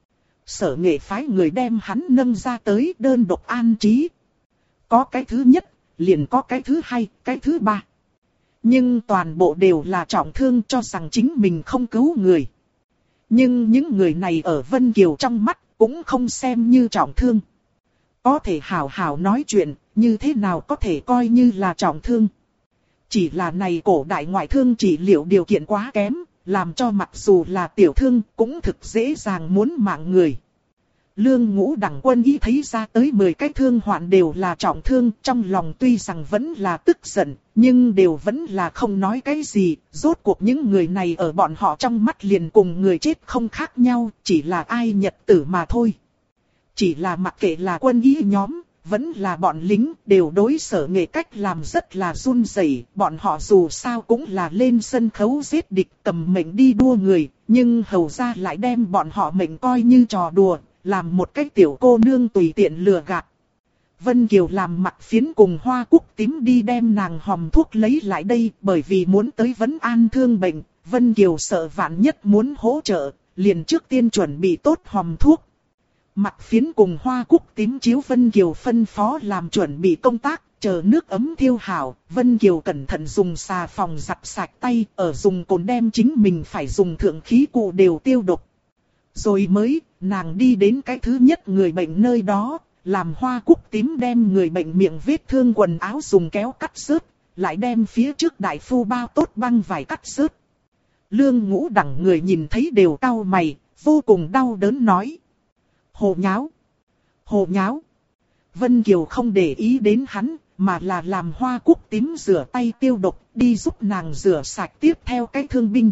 Sở Nghệ phái người đem hắn nâng ra tới đơn độc an trí. Có cái thứ nhất, liền có cái thứ hai, cái thứ ba. Nhưng toàn bộ đều là trọng thương, cho rằng chính mình không cứu người. Nhưng những người này ở Vân Kiều trong mắt cũng không xem như trọng thương. Có thể hào hào nói chuyện, như thế nào có thể coi như là trọng thương. Chỉ là này cổ đại ngoại thương trị liệu điều kiện quá kém, làm cho mặc dù là tiểu thương cũng thực dễ dàng muốn mạng người. Lương Ngũ Đẳng Quân ý thấy ra tới 10 cái thương hoạn đều là trọng thương, trong lòng tuy rằng vẫn là tức giận, nhưng đều vẫn là không nói cái gì, rốt cuộc những người này ở bọn họ trong mắt liền cùng người chết không khác nhau, chỉ là ai nhật tử mà thôi. Chỉ là mặc kệ là quân ý nhóm, vẫn là bọn lính, đều đối Sở Nghệ cách làm rất là run rẩy. Bọn họ dù sao cũng là lên sân khấu giết địch, cầm mệnh đi đua người, nhưng hầu ra lại đem bọn họ mệnh coi như trò đùa, làm một cái tiểu cô nương tùy tiện lừa gạt. Vân Kiều làm Mặc Phiến cùng Hoa Cúc Tím đi đem nàng hòm thuốc lấy lại đây, bởi vì muốn tới vấn an thương bệnh, Vân Kiều sợ vạn nhất muốn hỗ trợ, liền trước tiên chuẩn bị tốt hòm thuốc. Mặc Phiến cùng Hoa Cúc Tím chiếu Vân Kiều phân phó làm chuẩn bị công tác, chờ nước ấm thiêu hảo, Vân Kiều cẩn thận dùng xà phòng giặt sạch tay, ở dùng cồn đem chính mình phải dùng thượng khí cụ đều tiêu độc. Rồi mới, nàng đi đến cái thứ nhất người bệnh nơi đó, làm Hoa Cúc Tím đem người bệnh miệng vết thương quần áo dùng kéo cắt rớt, lại đem phía trước đại phu bao tốt băng vải cắt rớt. Lương Ngũ Đẳng người nhìn thấy đều cau mày, vô cùng đau đớn nói. Hồ nháo! Hồ nháo! Vân Kiều không để ý đến hắn, mà là làm Hoa Cúc Tím rửa tay tiêu độc, đi giúp nàng rửa sạch tiếp theo cái thương binh.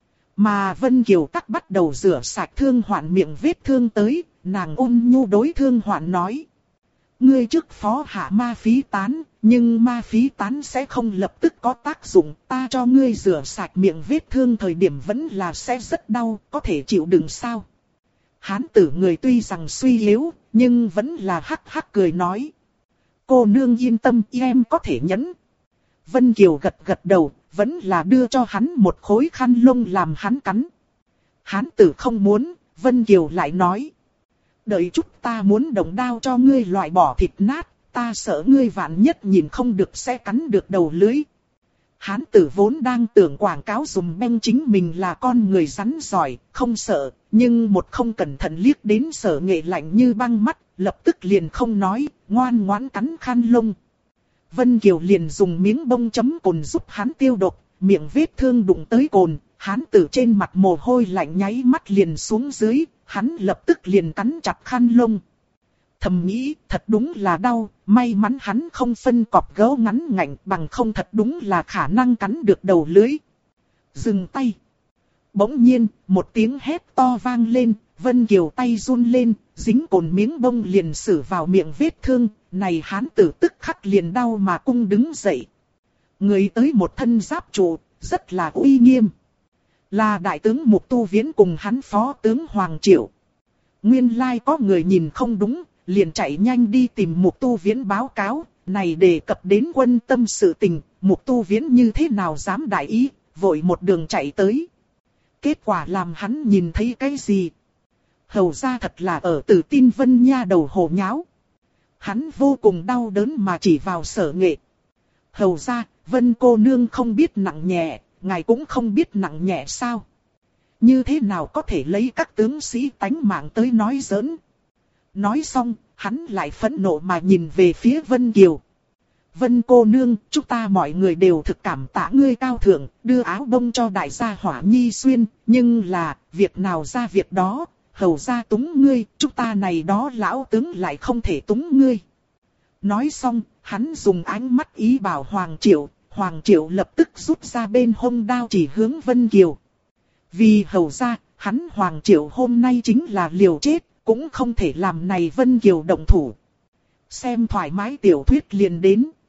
Mà Vân Kiều tắc bắt đầu rửa sạch thương hoạn miệng vết thương tới, nàng ôn nhu đối thương hoạn nói. Ngươi trước phó hạ ma phí tán, nhưng ma phí tán sẽ không lập tức có tác dụng, ta cho ngươi rửa sạch miệng vết thương thời điểm vẫn là sẽ rất đau, có thể chịu đựng sao. Hán tử người tuy rằng suy yếu, nhưng vẫn là hắc hắc cười nói. Cô nương yên tâm, em có thể nhẫn. Vân Kiều gật gật đầu, vẫn là đưa cho hắn một khối khăn lông làm hắn cắn. Hán tử không muốn, Vân Kiều lại nói. Đợi chút ta muốn động đao cho ngươi loại bỏ thịt nát, ta sợ ngươi vạn nhất nhìn không được sẽ cắn được đầu lưỡi. Hán tử vốn đang tưởng quảng cáo dùm beng chính mình là con người rắn giỏi, không sợ, nhưng một không cẩn thận liếc đến Sở Nghệ lạnh như băng mắt, lập tức liền không nói, ngoan ngoãn cắn khăn lông. Vân Kiều liền dùng miếng bông chấm cồn giúp hắn tiêu độc, miệng vết thương đụng tới cồn, hán tử trên mặt mồ hôi lạnh nháy mắt liền xuống dưới, hắn lập tức liền cắn chặt khăn lông. Thầm nghĩ, thật đúng là đau, may mắn hắn không phân cọp gấu ngắn ngạnh, bằng không thật đúng là khả năng cắn được đầu lưỡi. Dừng tay. Bỗng nhiên, một tiếng hét to vang lên, Vân Kiều tay run lên, dính cồn miếng bông liền sử vào miệng vết thương, này hán tử tức khắc liền đau mà cung đứng dậy. Người tới một thân giáp trụ, rất là uy nghiêm. Là đại tướng Mục Tu Viễn cùng hắn phó tướng Hoàng Triệu. Nguyên lai có người nhìn không đúng, liền chạy nhanh đi tìm Mục Tu Viễn báo cáo, này đề cập đến quân tâm sự tình, Mục Tu Viễn như thế nào dám đại ý, vội một đường chạy tới. Kết quả làm hắn nhìn thấy cái gì? Hầu ra thật là ở Tử Tin Vân nha đầu hồ nháo. Hắn vô cùng đau đớn mà chỉ vào Sở Nghệ. Hầu ra, Vân cô nương không biết nặng nhẹ, ngài cũng không biết nặng nhẹ sao? Như thế nào có thể lấy các tướng sĩ tánh mạng tới nói giỡn? Nói xong, hắn lại phẫn nộ mà nhìn về phía Vân Kiều. Vân cô nương, chúng ta mọi người đều thực cảm tạ ngươi cao thượng, đưa áo bông cho đại gia Hỏa Nhi xuyên, nhưng là, việc nào ra việc đó, hầu ra túng ngươi, chúng ta này đó lão tướng lại không thể túng ngươi. Nói xong, hắn dùng ánh mắt ý bảo Hoàng Triệu lập tức rút ra bên hông đao chỉ hướng Vân Kiều. Vì hầu ra, hắn Hoàng Triệu hôm nay chính là liều chết, cũng không thể làm này Vân Kiều động thủ. Xem thoải mái tiểu thuyết liền đến.